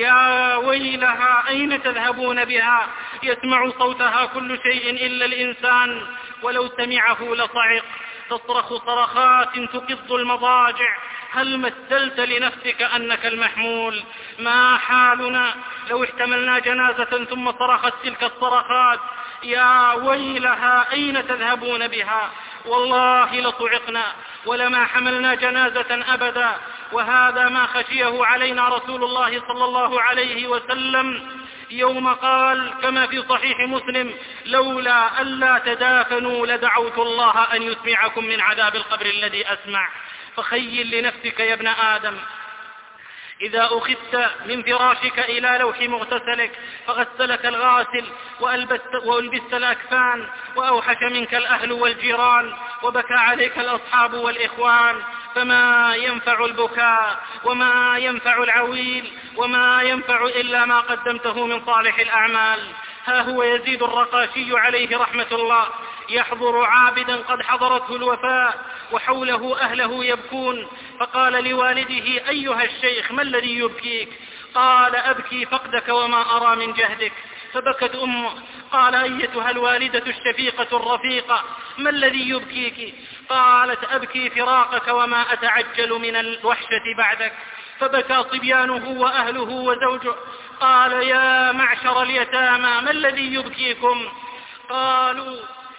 يا ويلها أين تذهبون بها؟ يسمع صوتها كل شيء إلا الإنسان، ولو سمعه لصعق. تصرخ صرخات تقض المضاجع. هل مثلت لنفسك أنك المحمول؟ ما حالنا لو احتملنا جنازة ثم صرخت تلك الصرخات: يا ويلها أين تذهبون بها؟ والله لصعقنا ولما حملنا جنازة أبدا. وهذا ما خشيه علينا رسول الله صلى الله عليه وسلم يوم قال كما في صحيح مسلم: لولا ألا تدافنوا لدعوت الله أن يسمعكم من عذاب القبر الذي أسمع. فخيل لنفسك يا ابن آدم إذا أخذت من فراشك إلى لوح مغتسلك فغسلك الغاسل وألبست الأكفان، وأوحش منك الأهل والجيران، وبكى عليك الأصحاب والإخوان، فما ينفع البكاء وما ينفع العويل وما ينفع إلا ما قدمته من صالح الأعمال. ها هو يزيد الرقاشي عليه رحمة الله يحضر عابدا قد حضرته الوفاة وحوله أهله يبكون، فقال لوالده: أيها الشيخ ما الذي يبكيك؟ قال: أبكي فقدك وما أرى من جهدك. فبكت أمه. قال: أيتها الوالدة الشفيقة الرفيقة ما الذي يبكيك؟ قالت: أبكي فراقك وما أتعجل من الوحشة بعدك. فبكى صبيانه وأهله وزوجه. قال: يا معشر اليتامى ما الذي يبكيكم؟ قالوا: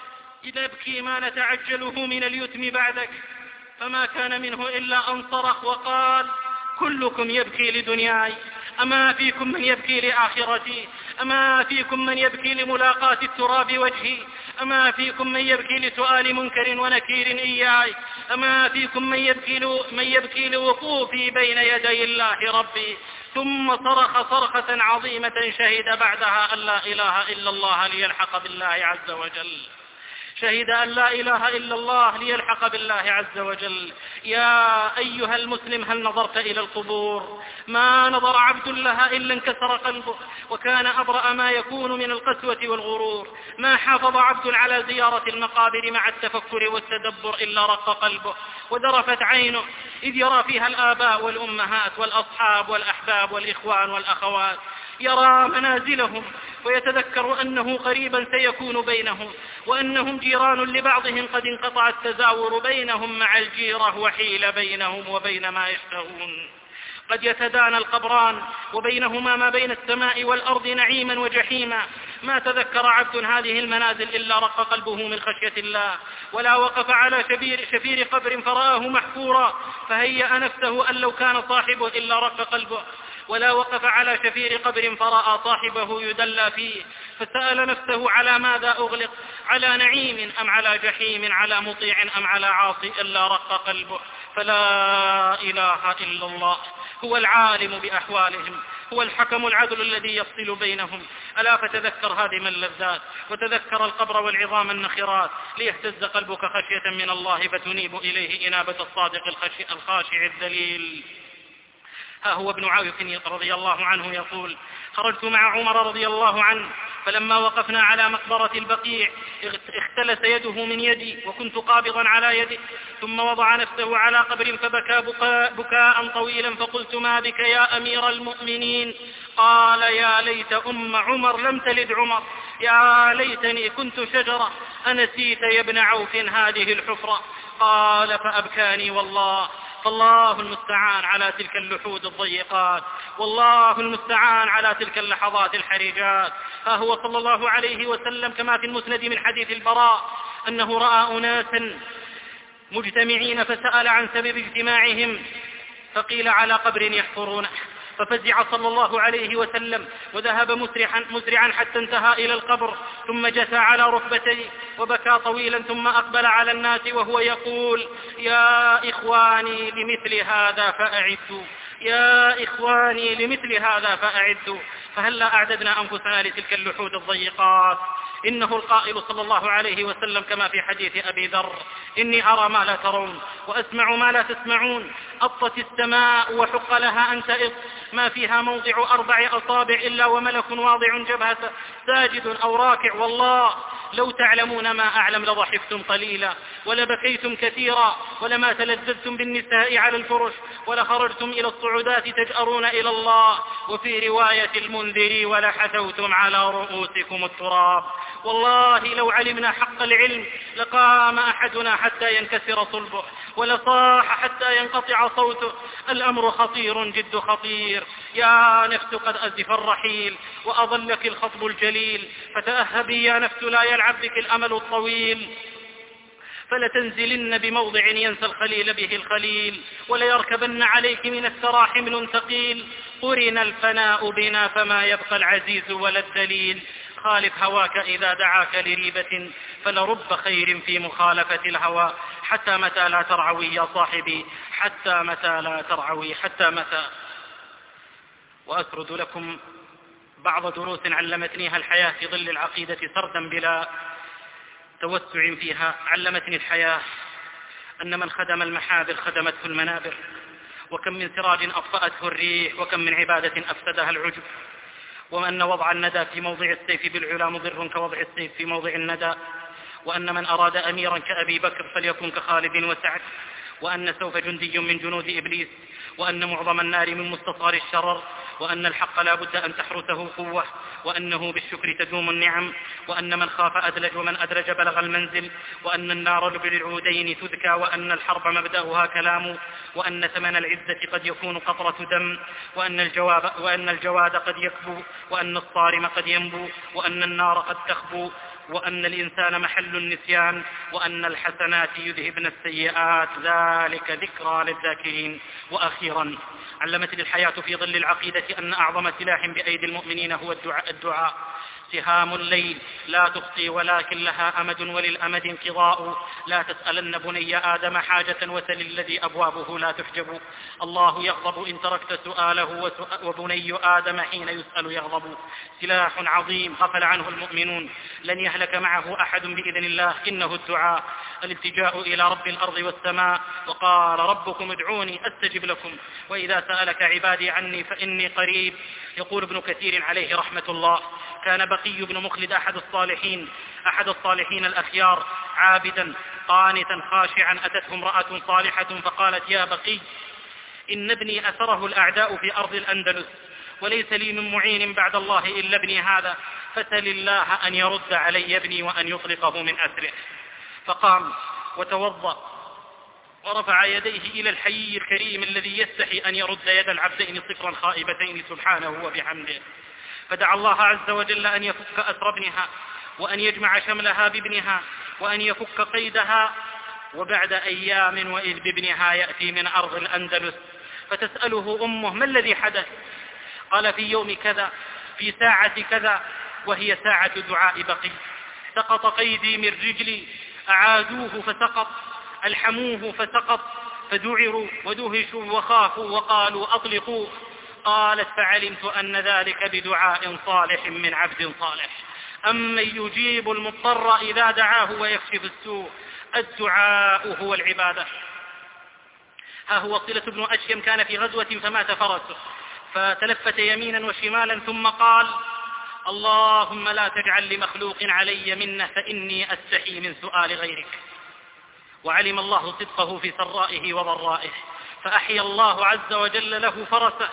نبكي ما نتعجله من اليتم بعدك. فما كان منه إلا أن صرخ وقال: كلكم يبكي لدنياي، أما فيكم من يبكي لآخرتي؟ أما فيكم من يبكي لملاقاة التراب وجهي؟ أما فيكم من يبكي لسؤال منكر ونكير إياي؟ أما فيكم من يبكي لوقوفي بين يدي الله ربي؟ ثم صرخ صرخة عظيمة شهد بعدها أن لا إله إلا الله ليلحق بالله عز وجل. شهد أن لا إله إلا الله ليلحق بالله عز وجل. يا أيها المسلم هل نظرت إلى القبور؟ ما نظر عبد لها إلا انكسر قلبه، وكان أبرأ ما يكون من القسوة والغرور. ما حافظ عبد على زيارة المقابر مع التفكر والتدبر إلا رق قلبه وذرفت عينه، إذ يرى فيها الآباء والأمهات والأصحاب والأحباب والإخوان والأخوات، يرى منازلهم ويتذكر أنه قريبا سيكون بينهم، وأنهم جيران لبعضهم قد انقطع التزاور بينهم مع الجيرة وحيل بينهم وبين ما يشتهون. قد يتدانى القبران وبينهما ما بين السماء والأرض نعيما وجحيما. ما تذكر عبد هذه المنازل إلا رق قلبه من خشية الله، ولا وقف على شفير قبر فرآه محفورا فهيأ نفسه أن لو كان صاحبه إلا رق قلبه، ولا وقف على شفير قبر فرأى صاحبه يدلى فيه فسأل نفسه على ماذا أغلق، على نعيم أم على جحيم، على مطيع أم على عاصي، إلا رق قلبه. فلا إله إلا الله هو العالم بأحوالهم، هو الحكم العدل الذي يفصل بينهم. ألا فتذكر هذه اللذات، وتذكر القبر والعظام النخرات، ليهتز قلبك خشية من الله فتنيب إليه إنابة الصادق الخاشع الذليل. ها هو ابن عوف رضي الله عنه يقول: خرجت مع عمر رضي الله عنه فلما وقفنا على مقبرة البقيع اختلس يده من يدي وكنت قابضا على يده، ثم وضع نفسه على قبر فبكى بكاء طويلا، فقلت: ما بك يا أمير المؤمنين؟ قال: يا ليت أم عمر لم تلد عمر، يا ليتني كنت شجرة أنسيت يا ابن عوف هذه الحفرة. قال: فأبكاني والله. فالله المستعان على تلك اللحود الضيقات، والله المستعان على تلك اللحظات الحرجات. ها هو صلى الله عليه وسلم كما في المسند من حديث البراء أنه رأى أناسا مجتمعين فسأل عن سبب اجتماعهم، فقيل: على قبر يحفرونه. ففزع صلى الله عليه وسلم وذهب مسرعا حتى انتهى إلى القبر، ثم جثى على ركبتيه وبكى طويلا، ثم أقبل على الناس وهو يقول: يا إخواني لمثل هذا فأعدوا، يا إخواني لمثل هذا فأعدوا. فهلا أعددنا أنفسنا لتلك اللحود الضيقات؟ إنه القائل صلى الله عليه وسلم كما في حديث أبي ذر: إني أرى ما لا ترون وأسمع ما لا تسمعون. أطت السماء وحق لها أن تئط، ما فيها موضع 4 أصابع إلا وملك واضع جبهته ساجد أو راكع. والله لو تعلمون ما أعلم لضحكتم قليلا ولبكيتم كثيرا، ولما تلذذتم بالنساء على الفرش، ولخرجتم إلى الصعودات تجأرون إلى الله. وفي رواية المنذري: ولحثوتم على رؤوسكم التراب. والله لو علمنا حق العلم لقام أحدنا حتى ينكسر صلبه، ولصاح حتى ينقطع صوته. الأمر خطير جد خطير. يا نفس قد أزف الرحيل وأظلك الخطب الجليل، فتأهبي يا نفس لا يلعب بك الأمل الطويل. فلتنزلن بموضع ينسى الخليل به الخليل، وليركبن عليك من الثرى حمل ثقيل. قرن الفناء بنا فما يبقى العزيز ولا الذليل. خالف هواك إذا دعاك لريبة، فلرب خير في مخالفة الهوى. حتى متى لا ترعوي يا صاحبي، حتى متى لا ترعوي، حتى متى. وأسرد لكم بعض دروس علمتنيها الحياة في ظل العقيدة سردا بلا توسع فيها. علمتني الحياة أن من خدم المحابر خدمته المنابر، وكم من سراج أطفأته الريح، وكم من عبادة أفسدها العجب، وأن وضع الندى في موضع السيف بالعلا مضر كوضع السيف في موضع الندى، وأن من أراد أميرا كأبي بكر فليكن كخالد وسعد، وأن سوف جندي من جنود إبليس، وأن معظم النار من مستصغر الشرر، وأن الحق لا بد أن تحرسه قوة، وأنه بالشكر تدوم النعم، وأن من خاف أدلج ومن أدرج بلغ المنزل، وأن النار بالعودين تذكى، وأن الحرب مبدأها كلام، وأن ثمن العزة قد يكون قطرة دم، وأن الجواد قد يكبو، وأن الصارم قد ينبو، وأن النار قد تخبو، وأن الإنسان محل النسيان، وأن الحسنات يذهبن السيئات، ذلك ذكرى للذاكرين. وأخيرا علمتني الحياة في ظل العقيدة أن أعظم سلاح بأيدي المؤمنين هو الدعاء. سهام الليل لا تخطي ولكن لها أمد وللأمد انقضاء. لا تسألن بني آدم حاجة وسل الذي أبوابه لا تحجب. الله يغضب إن تركت سؤاله وبني آدم حين يسأل يغضب. سلاح عظيم غفل عنه المؤمنون لن يهلك معه أحد بإذن الله، إنه الدعاء، الالتجاء إلى رب الأرض والسماء. وقال ربكم ادعوني أستجب لكم وإذا سألك عبادي عني فإني قريب. يقول ابن كثير عليه رحمة الله: كان بقي بن مخلد أحد الصالحين الأخيار، عابدا قانتا خاشعا. أتته امرأة صالحة فقالت: يا بقي، إن ابني أثره الأعداء في أرض الأندلس، وليس لي من معين بعد الله إلا ابني هذا، فسل الله أن يرد علي ابني وأن يطلقه من أسره. فقام وتوضأ ورفع يديه إلى الحي الكريم الذي يستحي أن يرد يد العبدين صفرا خائبتين سبحانه وبحمده، فدعا الله عز وجل أن يفك أسر ابنها وأن يجمع شملها بابنها وأن يفك قيدها. وبعد أيام وإذ بابنها يأتي من أرض الأندلس فتسأله أمه: ما الذي حدث؟ قال: في يوم كذا في ساعة كذا، وهي ساعة دعاء بقي. سقط قيدي من رجلي، أعادوه فسقط، ألحموه فسقط، فذعروا ودهشوا وخافوا وقالوا: أطلقوه. قالت: فعلمت أن ذلك بدعاء صالح من عبد صالح. أمن يجيب المضطر إذا دعاه ويكشف السوء. الدعاء هو العبادة. ها هو صلة بن أشيم كان في غزوة فمات فرسه، فتلفت يمينا وشمالا ثم قال: اللهم لا تجعل لمخلوق علي منه فإني أستحي من سؤال غيرك. وعلم الله صدقه في سرائه وضرائه، فأحيا الله عز وجل له فرسه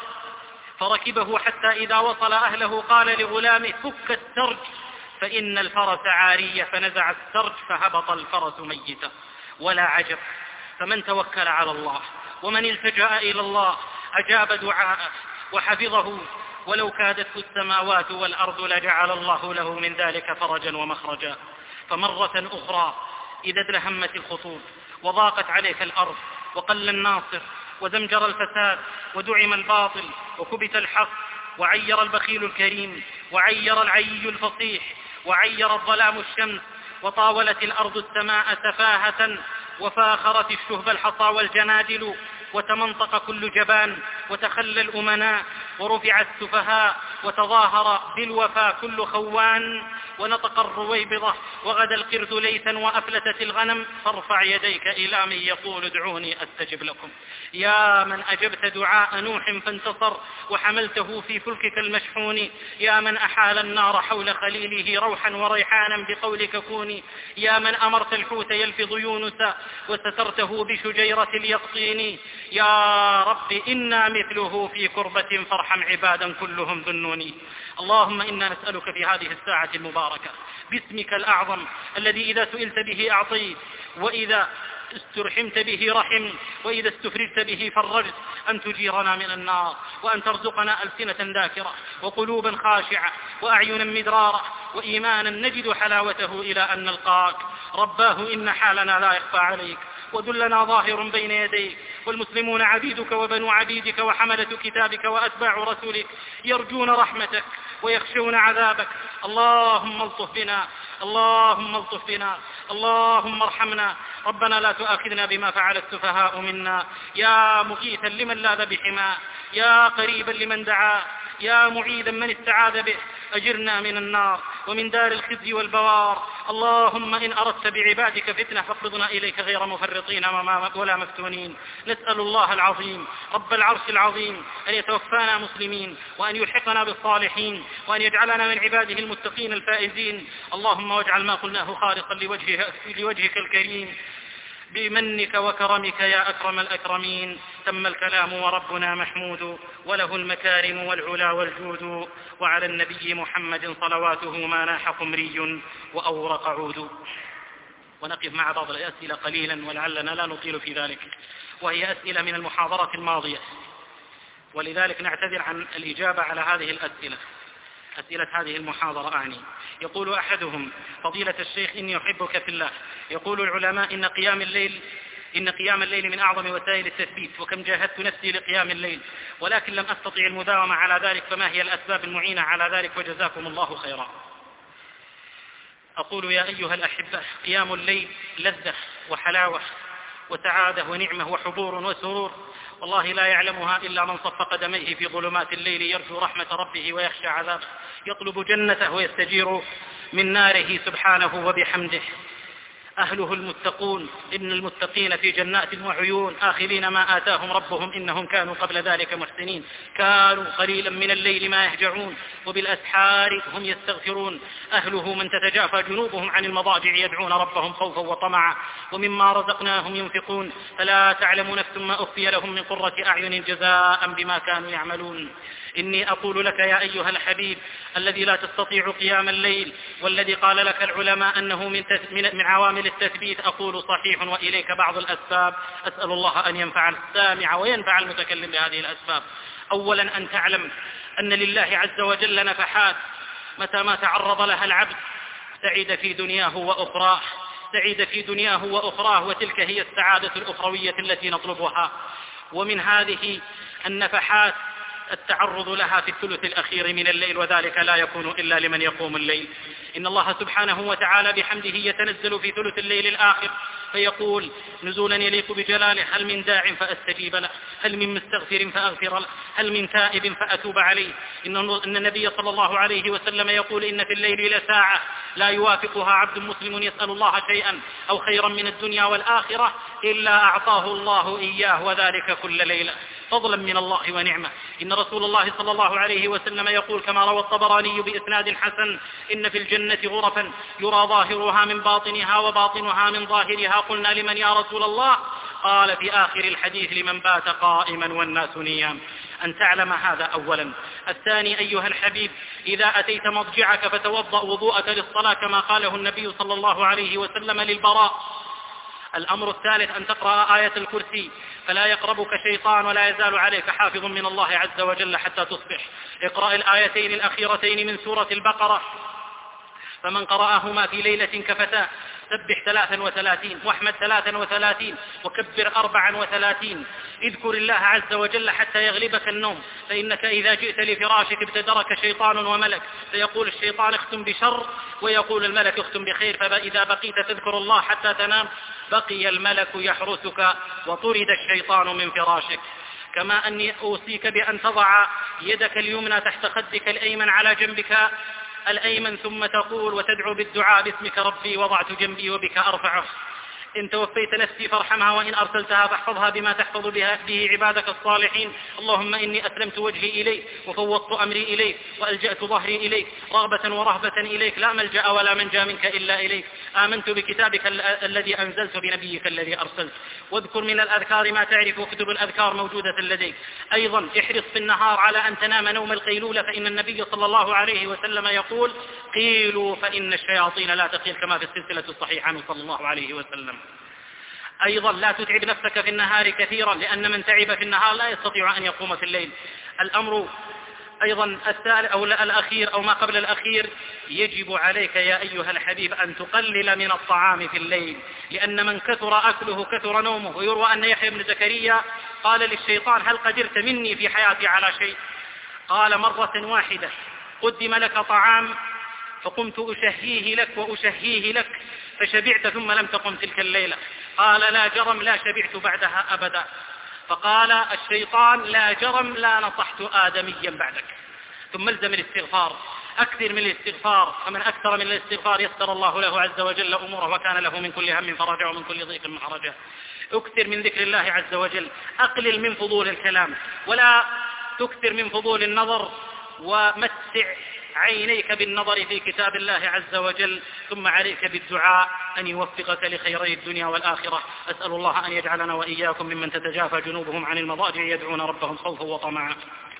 فركبه حتى إذا وصل أهله قال لغلامه: فك السرج فإن الفرس عارية، فنزع السرج فهبط الفرس ميتا. ولا عجب، فمن توكل على الله ومن التجأ إلى الله أجاب دعاءه وحفظه، ولو كادته السماوات والأرض لجعل الله له من ذلك فرجا ومخرجا. فمرة أخرى إذا ادلهمت الخطوب وضاقت عليك الأرض وقل الناصر وزمجر الفساد ودعم الباطل وكبت الحق وعير البخيل الكريم وعير العي الفصيح وعير الظلام الشمس وطاولت الأرض السماء سفاهة وفاخرت الشهب الحصى والجنادل وتمنطق كل جبان وتخلى الأمناء ورفع السفهاء وتظاهر بالوفا كل خوان ونطق الرويبضة وغدا القرد ليثا وأفلتت الغنم. فارفع يديك إلى من يقول ادعوني أستجب لكم. يا من أجبت دعاء نوح فانتصر وحملته في فلكك المشحون، يا من أحال النار حول خليله روحا وريحانا بقولك كوني، يا من أمرت الحوت يلفظ يونس وسترته بشجيرة اليقطين. يا رب إنا مثله في كربة فارحم عبادا كلهم ذنوني. اللهم إنا نسألك في هذه الساعة المباركة باسمك الأعظم الذي إذا سئلت به أعطيت وإذا استرحمت به رحم وإذا استفرجت به فرجت، أن تجيرنا من النار وأن ترزقنا ألسنة ذاكرة وقلوبا خاشعة وأعينا مدرارة وإيمانا نجد حلاوته إلى أن نلقاك. رباه إن حالنا لا يخفى عليك وذلنا ظاهر بين يديك، والمسلمون عبيدك وبنو عبيدك وحملة كتابك وأتباع رسولك يرجون رحمتك ويخشون عذابك. اللهم الطف بنا، اللهم الطف بنا، اللهم ارحمنا. ربنا لا تؤاخذنا بما فعل السفهاء منا. يا مغيثا لمن لاذ بحماه، يا قريبا لمن دعا، يا معيذا من استعاذ به، أجرنا من النار ومن دار الخزي والبوار. اللهم إن أردت بعبادك فتنة فاقبضنا إليك غير مفرطين ولا مفتونين. نسأل الله العظيم رب العرش العظيم أن يتوفانا مسلمين وأن يلحقنا بالصالحين وأن يجعلنا من عباده المتقين الفائزين. اللهم واجعل ما قلناه خالقا لوجهك الكريم بمنك وكرمك يا أكرم الأكرمين. تم الكلام وربنا محمود وله المكارم والعلا والجود، وعلى النبي محمد صلواته ما ناح قمري وأورق عود. ونقف مع بعض الأسئلة قليلا ولعلنا لا نطيل في ذلك، وهي أسئلة من المحاضرة الماضية، ولذلك نعتذر عن الإجابة على هذه الأسئلة، أسئلة هذه المحاضرة أعني. يقول أحدهم: فضيلة الشيخ إني أحبك في الله. يقول العلماء إن قيام الليل من أعظم وسائل التثبيت، وكم جاهدت نفسي لقيام الليل ولكن لم أستطع المداومة على ذلك، فما هي الأسباب المعينة على ذلك؟ وجزاكم الله خيرا. أقول يا أيها الأحبة: قيام الليل لذة وحلاوة وسعادة ونعمة وحبور وسرور، والله لا يعلمها إلا من صف قدميه في ظلمات الليل يرجو رحمة ربه ويخشى عذابه، يطلب جنته ويستجير من ناره سبحانه وبحمده. أهله المتقون، إن المتقين في جنات وعيون آخذين ما آتاهم ربهم إنهم كانوا قبل ذلك محسنين، كانوا قليلا من الليل ما يهجعون وبالأسحار هم يستغفرون. أهله من تتجافى جنوبهم عن المضاجع يدعون ربهم خوفا وطمعا ومما رزقناهم ينفقون، فلا تعلم نفس ما أخفي لهم من قرة أعين جزاء بما كانوا يعملون. إني أقول لك يا أيها الحبيب الذي لا تستطيع قيام الليل، والذي قال لك العلماء أنه من عوامل التثبيت، أقول صحيح وإليك بعض الأسباب، أسأل الله أن ينفع السامع وينفع المتكلم بهذه الأسباب. أولا أن تعلم أن لله عز وجل نفحات متى ما تعرض لها العبد سعيد في دنياه وأخراه، سعيد في دنياه وأخراه، وتلك هي السعادة الأخروية التي نطلبها. ومن هذه النفحات التعرض لها في الثلث الأخير من الليل، وذلك لا يكون إلا لمن يقوم الليل. إن الله سبحانه وتعالى بحمده يتنزل في ثلث الليل الآخر فيقول نزولا يليق بجلاله: هل من داع فأستجيب له، هل من مستغفر فأغفر له، هل من تائب فأتوب عليه. إن النبي صلى الله عليه وسلم يقول: إن في الليل لساعة لا يوافقها عبد مسلم يسأل الله شيئا أو خيرا من الدنيا والآخرة إلا أعطاه الله إياه، وذلك كل ليلة، فضلا من الله ونعمة. إن رسول الله صلى الله عليه وسلم يقول كما روى الطبراني بإسناد حسن: إن في الجنة غرفا يرى ظاهرها من باطنها وباطنها من ظاهرها. قلنا: لمن يا رسول الله؟ قال في آخر الحديث: لمن بات قائما والناس نيام. أن تعلم هذا أولا. الثاني أيها الحبيب: إذا أتيت مضجعك فتوضأ وضوءك للصلاة كما قاله النبي صلى الله عليه وسلم للبراء. الأمر الثالث أن تقرأ آية الكرسي فلا يقربك شيطان ولا يزال عليك حافظ من الله عز وجل حتى تصبح. اقرأ الآيتين الأخيرتين من سورة البقرة، فمن قرأهما في ليلة كفتا. سبح 33 واحمد 33 وكبر 34. اذكر الله عز وجل حتى يغلبك النوم، فإنك إذا جئت لفراشك ابتدرك شيطان وملك، فيقول الشيطان: اختم بشر، ويقول الملك: اختم بخير. فإذا بقيت تذكر الله حتى تنام بقي الملك يحرسك وطرد الشيطان من فراشك. كما أني أوصيك بأن تضع يدك اليمنى تحت خدك الأيمن على جنبك الأيمن، ثم تقول وتدعو بالدعاء: باسمك ربي وضعت جنبي وبك أرفعه. إن توفيت نفسي فارحمها، وإن أرسلتها فاحفظها بما تحفظ به عبادك الصالحين. اللهم إني أسلمت وجهي إليك وفوضت أمري إليك وألجأت ظهري إليك رغبة ورهبة إليك، لا ملجأ ولا منجا منك إلا إليك. آمنت بكتابك الذي أنزلت بنبيك الذي أرسلت. واذكر من الأذكار ما تعرف، وكتب الأذكار موجودة لديك. أيضا احرص في النهار على أن تنام نوم القيلولة، فإن النبي صلى الله عليه وسلم يقول: قيلوا فإن الشياطين لا تقيل، كما في السلسلة الصحيحة عنه صلى الله عليه وسلم. أيضا لا تتعب نفسك في النهار كثيرا، لأن من تعب في النهار لا يستطيع أن يقوم في الليل. الأمر أيضا الثالث أو الأخير أو ما قبل الأخير: يجب عليك يا أيها الحبيب أن تقلل من الطعام في الليل، لأن من كثر أكله كثر نومه. ويروى أن يحيى بن زكريا قال للشيطان: هل قدرت مني في حياتي على شيء؟ قال: مرة واحدة قدم لك طعام فقمت أشهيه لك وأشهيه لك فشبعت ثم لم تقم تلك الليلة. قال: لا جرم لا شبعت بعدها أبدا. فقال الشيطان: لا جرم لا نصحت آدميا بعدك. ثم الزم الاستغفار، أكثر من الاستغفار، فمن أكثر من الاستغفار يسر الله له عز وجل أموره، وكان له من كل هم فرجا ومن كل ضيق مخرجا. أكثر من ذكر الله عز وجل، أقلل من فضول الكلام، ولا تكثر من فضول النظر، ومتع عينيك بالنظر في كتاب الله عز وجل. ثم عليك بالدعاء أن يوفقك لخيري الدنيا والآخرة. أسأل الله أن يجعلنا وإياكم ممن تتجافى جنوبهم عن المضاجع يدعون ربهم خوفا وطمعا.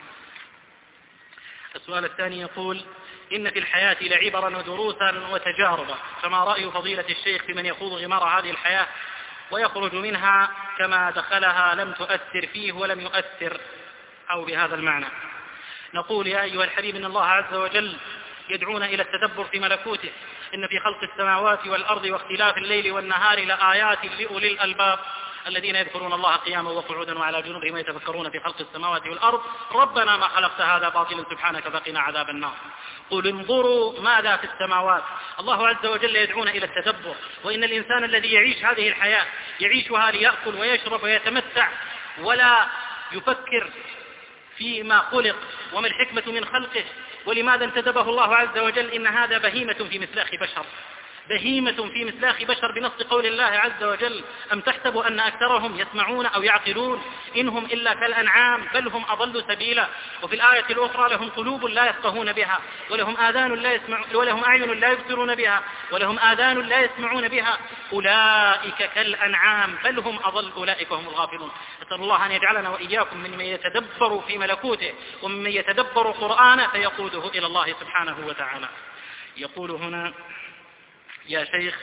السؤال الثاني يقول: إن في الحياة لعبرا ودروسا وتجاربا، فما رأي فضيلة الشيخ في من يخوض غمار هذه الحياة ويخرج منها كما دخلها لم تؤثر فيه ولم يؤثر، أو بهذا المعنى؟ نقول: يا أيها الحبيب، إن الله عز وجل يدعون إلى التدبر في ملكوته. إن في خلق السماوات والأرض واختلاف الليل والنهار لآيات لأولي الألباب الذين يذكرون الله قياما وقعودا وعلى جنوبهم ويتفكرون في خلق السماوات والأرض ربنا ما خلقت هذا باطلا سبحانك فقنا عذاب النار. قل انظروا ماذا في السماوات. الله عز وجل يدعون إلى التدبر، وإن الإنسان الذي يعيش هذه الحياة يعيشها ليأكل ويشرب ويتمتع ولا يفكر فيما خلق وما الحكمة من خلقه ولماذا انتدبه الله عز وجل، إن هذا بهيمة في مسلاخ بشر، بهيمة في مسلاخ بشر بنص قول الله عز وجل أم تحسب أن أكثرهم يسمعون أو يعقلون إنهم إلا كالأنعام بل هم أضل سبيلا. وفي الآية الأخرى لهم قلوب لا يفقهون بها ولهم أعين لا يبصرون بها ولهم آذان لا يسمعون بها أولئك كالأنعام بل هم أضل أولئك هم الغافلون. أسأل الله أن يجعلنا وإياكم ممن يتدبر في ملكوته وممن يتدبر قرآنه فيقوده إلى الله سبحانه وتعالى. يقول هنا: يا شيخ،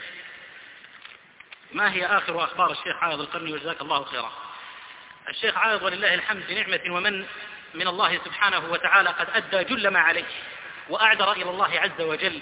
ما هي آخر أخبار الشيخ عايض القرني وجزاك الله خيرا؟ الشيخ عايض ولله الحمد بنعمة ومن من الله سبحانه وتعالى قد أدى جل ما عليه وأعذر إلى الله عز وجل،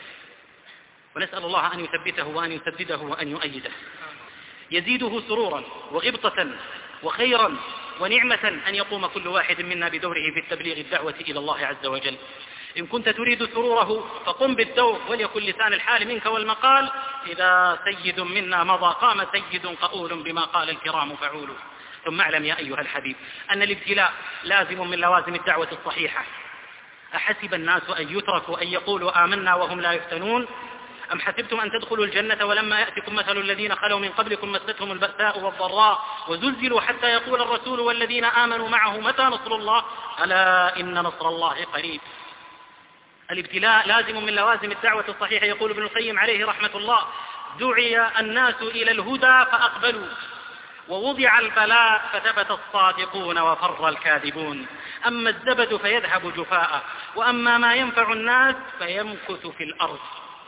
ونسأل الله أن يثبته وأن يسدده وأن يؤيده. يزيده سرورا وغبطة وخيرا ونعمة أن يقوم كل واحد منا بدوره في التبليغ الدعوة إلى الله عز وجل. إن كنت تريد سروره فقم بالدور، وليكن لسان الحال منك والمقال إذا سيد منا مضى قام سيد قؤول بما قال الكرام فعول. ثم اعلم يا أيها الحبيب أن الابتلاء لازم من لوازم الدعوة الصحيحة. أحسب الناس أن يتركوا أن يقولوا آمنا وهم لا يفتنون أم حسبتم أن تدخلوا الجنة ولما يأتكم مثل الذين خلوا من قبلكم مستهم البأساء والضراء وزلزلوا حتى يقول الرسول والذين آمنوا معه متى نصر الله ألا إن نصر الله قريب. الابتلاء لازم من لوازم الدعوة الصحيحة. يقول ابن القيم عليه رحمة الله: دعي الناس إلى الهدى فأقبلوا ووضع البلاء فثبت الصادقون وفر الكاذبون. أما الزبد فيذهب جفاء وأما ما ينفع الناس فيمكث في الأرض.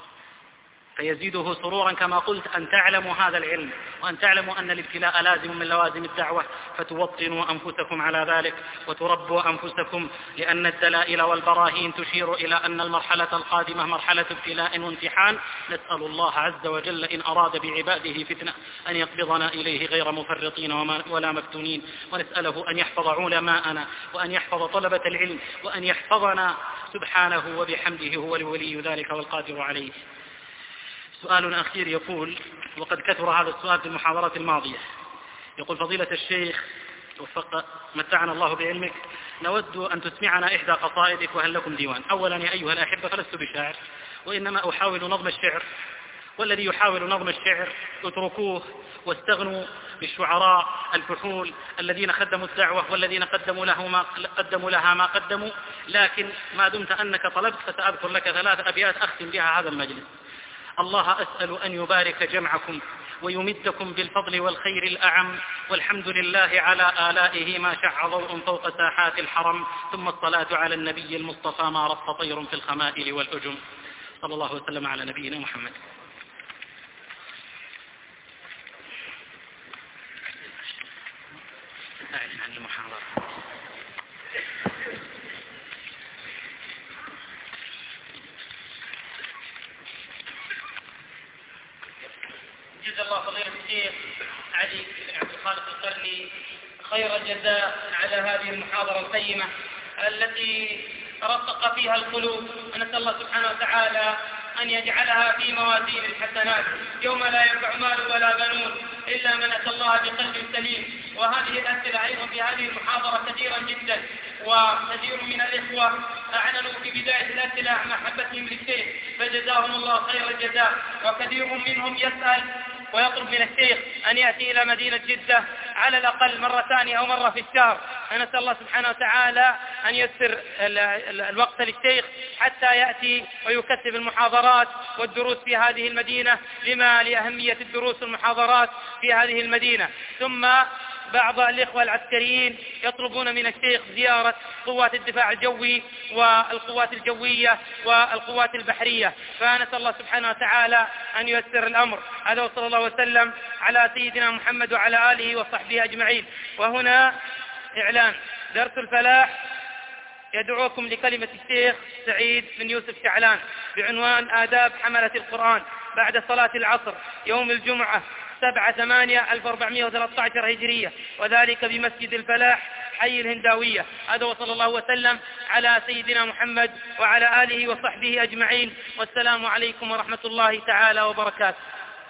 فيزيده سرورا كما قلت أن تعلموا هذا العلم وأن تعلموا أن الابتلاء لازم من لوازم الدعوة، فتوطنوا أنفسكم على ذلك وتربوا أنفسكم، لأن الدلائل والبراهين تشير إلى أن المرحلة القادمة مرحلة ابتلاء وامتحان. نسأل الله عز وجل إن أراد بعباده فتنة أن يقبضنا إليه غير مفرطين ولا مفتونين، ونسأله أن يحفظ علماءنا وأن يحفظ طلبة العلم وأن يحفظنا سبحانه وبحمده، هو ولي ذلك والقادر عليه. سؤال أخير يقول، وقد كثر هذا السؤال في المحاضرات الماضية، يقول: فضيلة الشيخ متعنا الله بعلمك، نود أن تسمعنا إحدى قصائدك وهل لكم ديوان؟ أولا يا أيها الأحبة فلست بشاعر وإنما أحاول نظم الشعر، والذي يحاول نظم الشعر اتركوه واستغنوا بالشعراء الفحول الذين خدموا الدعوة والذين قدموا لها ما قدموا. لكن ما دمت أنك طلبت فسأذكر لك 3 أبيات أختم بها هذا المجلس. الله أسأل أن يبارك جمعكم ويمدكم بالفضل والخير الأعم، والحمد لله على آلائه ما شع ضوء فوق ساحات الحرم، ثم الصلاة على النبي المصطفى ما رف طير في الخمائل والأجم. صلى الله وسلم على نبينا محمد. أعلن عن المحاضرة. جزا الله فضيلة الشيخ علي بن عبد الخالق القرني خير الجزاء على هذه المحاضرة القيمة التي رقق فيها القلوب، ونسأل الله سبحانه وتعالى أن يجعلها في موازين الحسنات يوم لا ينفع مال ولا بنون إلا من أتى الله بقلب سليم. وهذه الأسئلة أيضا في هذه المحاضرة كثيرا جدا، وكثير من الإخوة أعلنوا في بداية الأسئلة عن محبتهم للشيخ فجزاهم الله خير الجزاء، وكثير منهم يسأل ويطلب من الشيخ أن يأتي إلى مدينة جدة على الأقل مرتان أو مرة في الشهر. فنسأل الله سبحانه وتعالى أن يسر الوقت للشيخ حتى يأتي ويكثف المحاضرات والدروس في هذه المدينة لما لأهمية الدروس والمحاضرات في هذه المدينة. ثم بعض الإخوة العسكريين يطلبون من الشيخ زيارة قوات الدفاع الجوي والقوات الجوية والقوات البحرية، فنسأل الله سبحانه وتعالى أن ييسر الأمر. هذا وصلى الله وسلم على سيدنا محمد وعلى آله وصحبه أجمعين. وهنا إعلان درس الفلاح يدعوكم لكلمة الشيخ سعيد بن يوسف شعلان بعنوان آداب حملة القرآن بعد صلاة العصر يوم الجمعة 7/8/1413 هجرية، وذلك بمسجد الفلاح حي الهنداوية. هذا وصلى الله وسلم على سيدنا محمد وعلى آله وصحبه أجمعين، والسلام عليكم ورحمة الله تعالى وبركاته.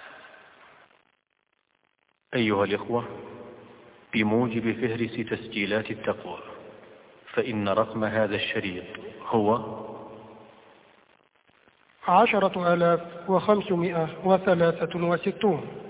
أيها الإخوة، بموجب فهرس تسجيلات التقوى، فإن رقم هذا الشريط هو 10,563.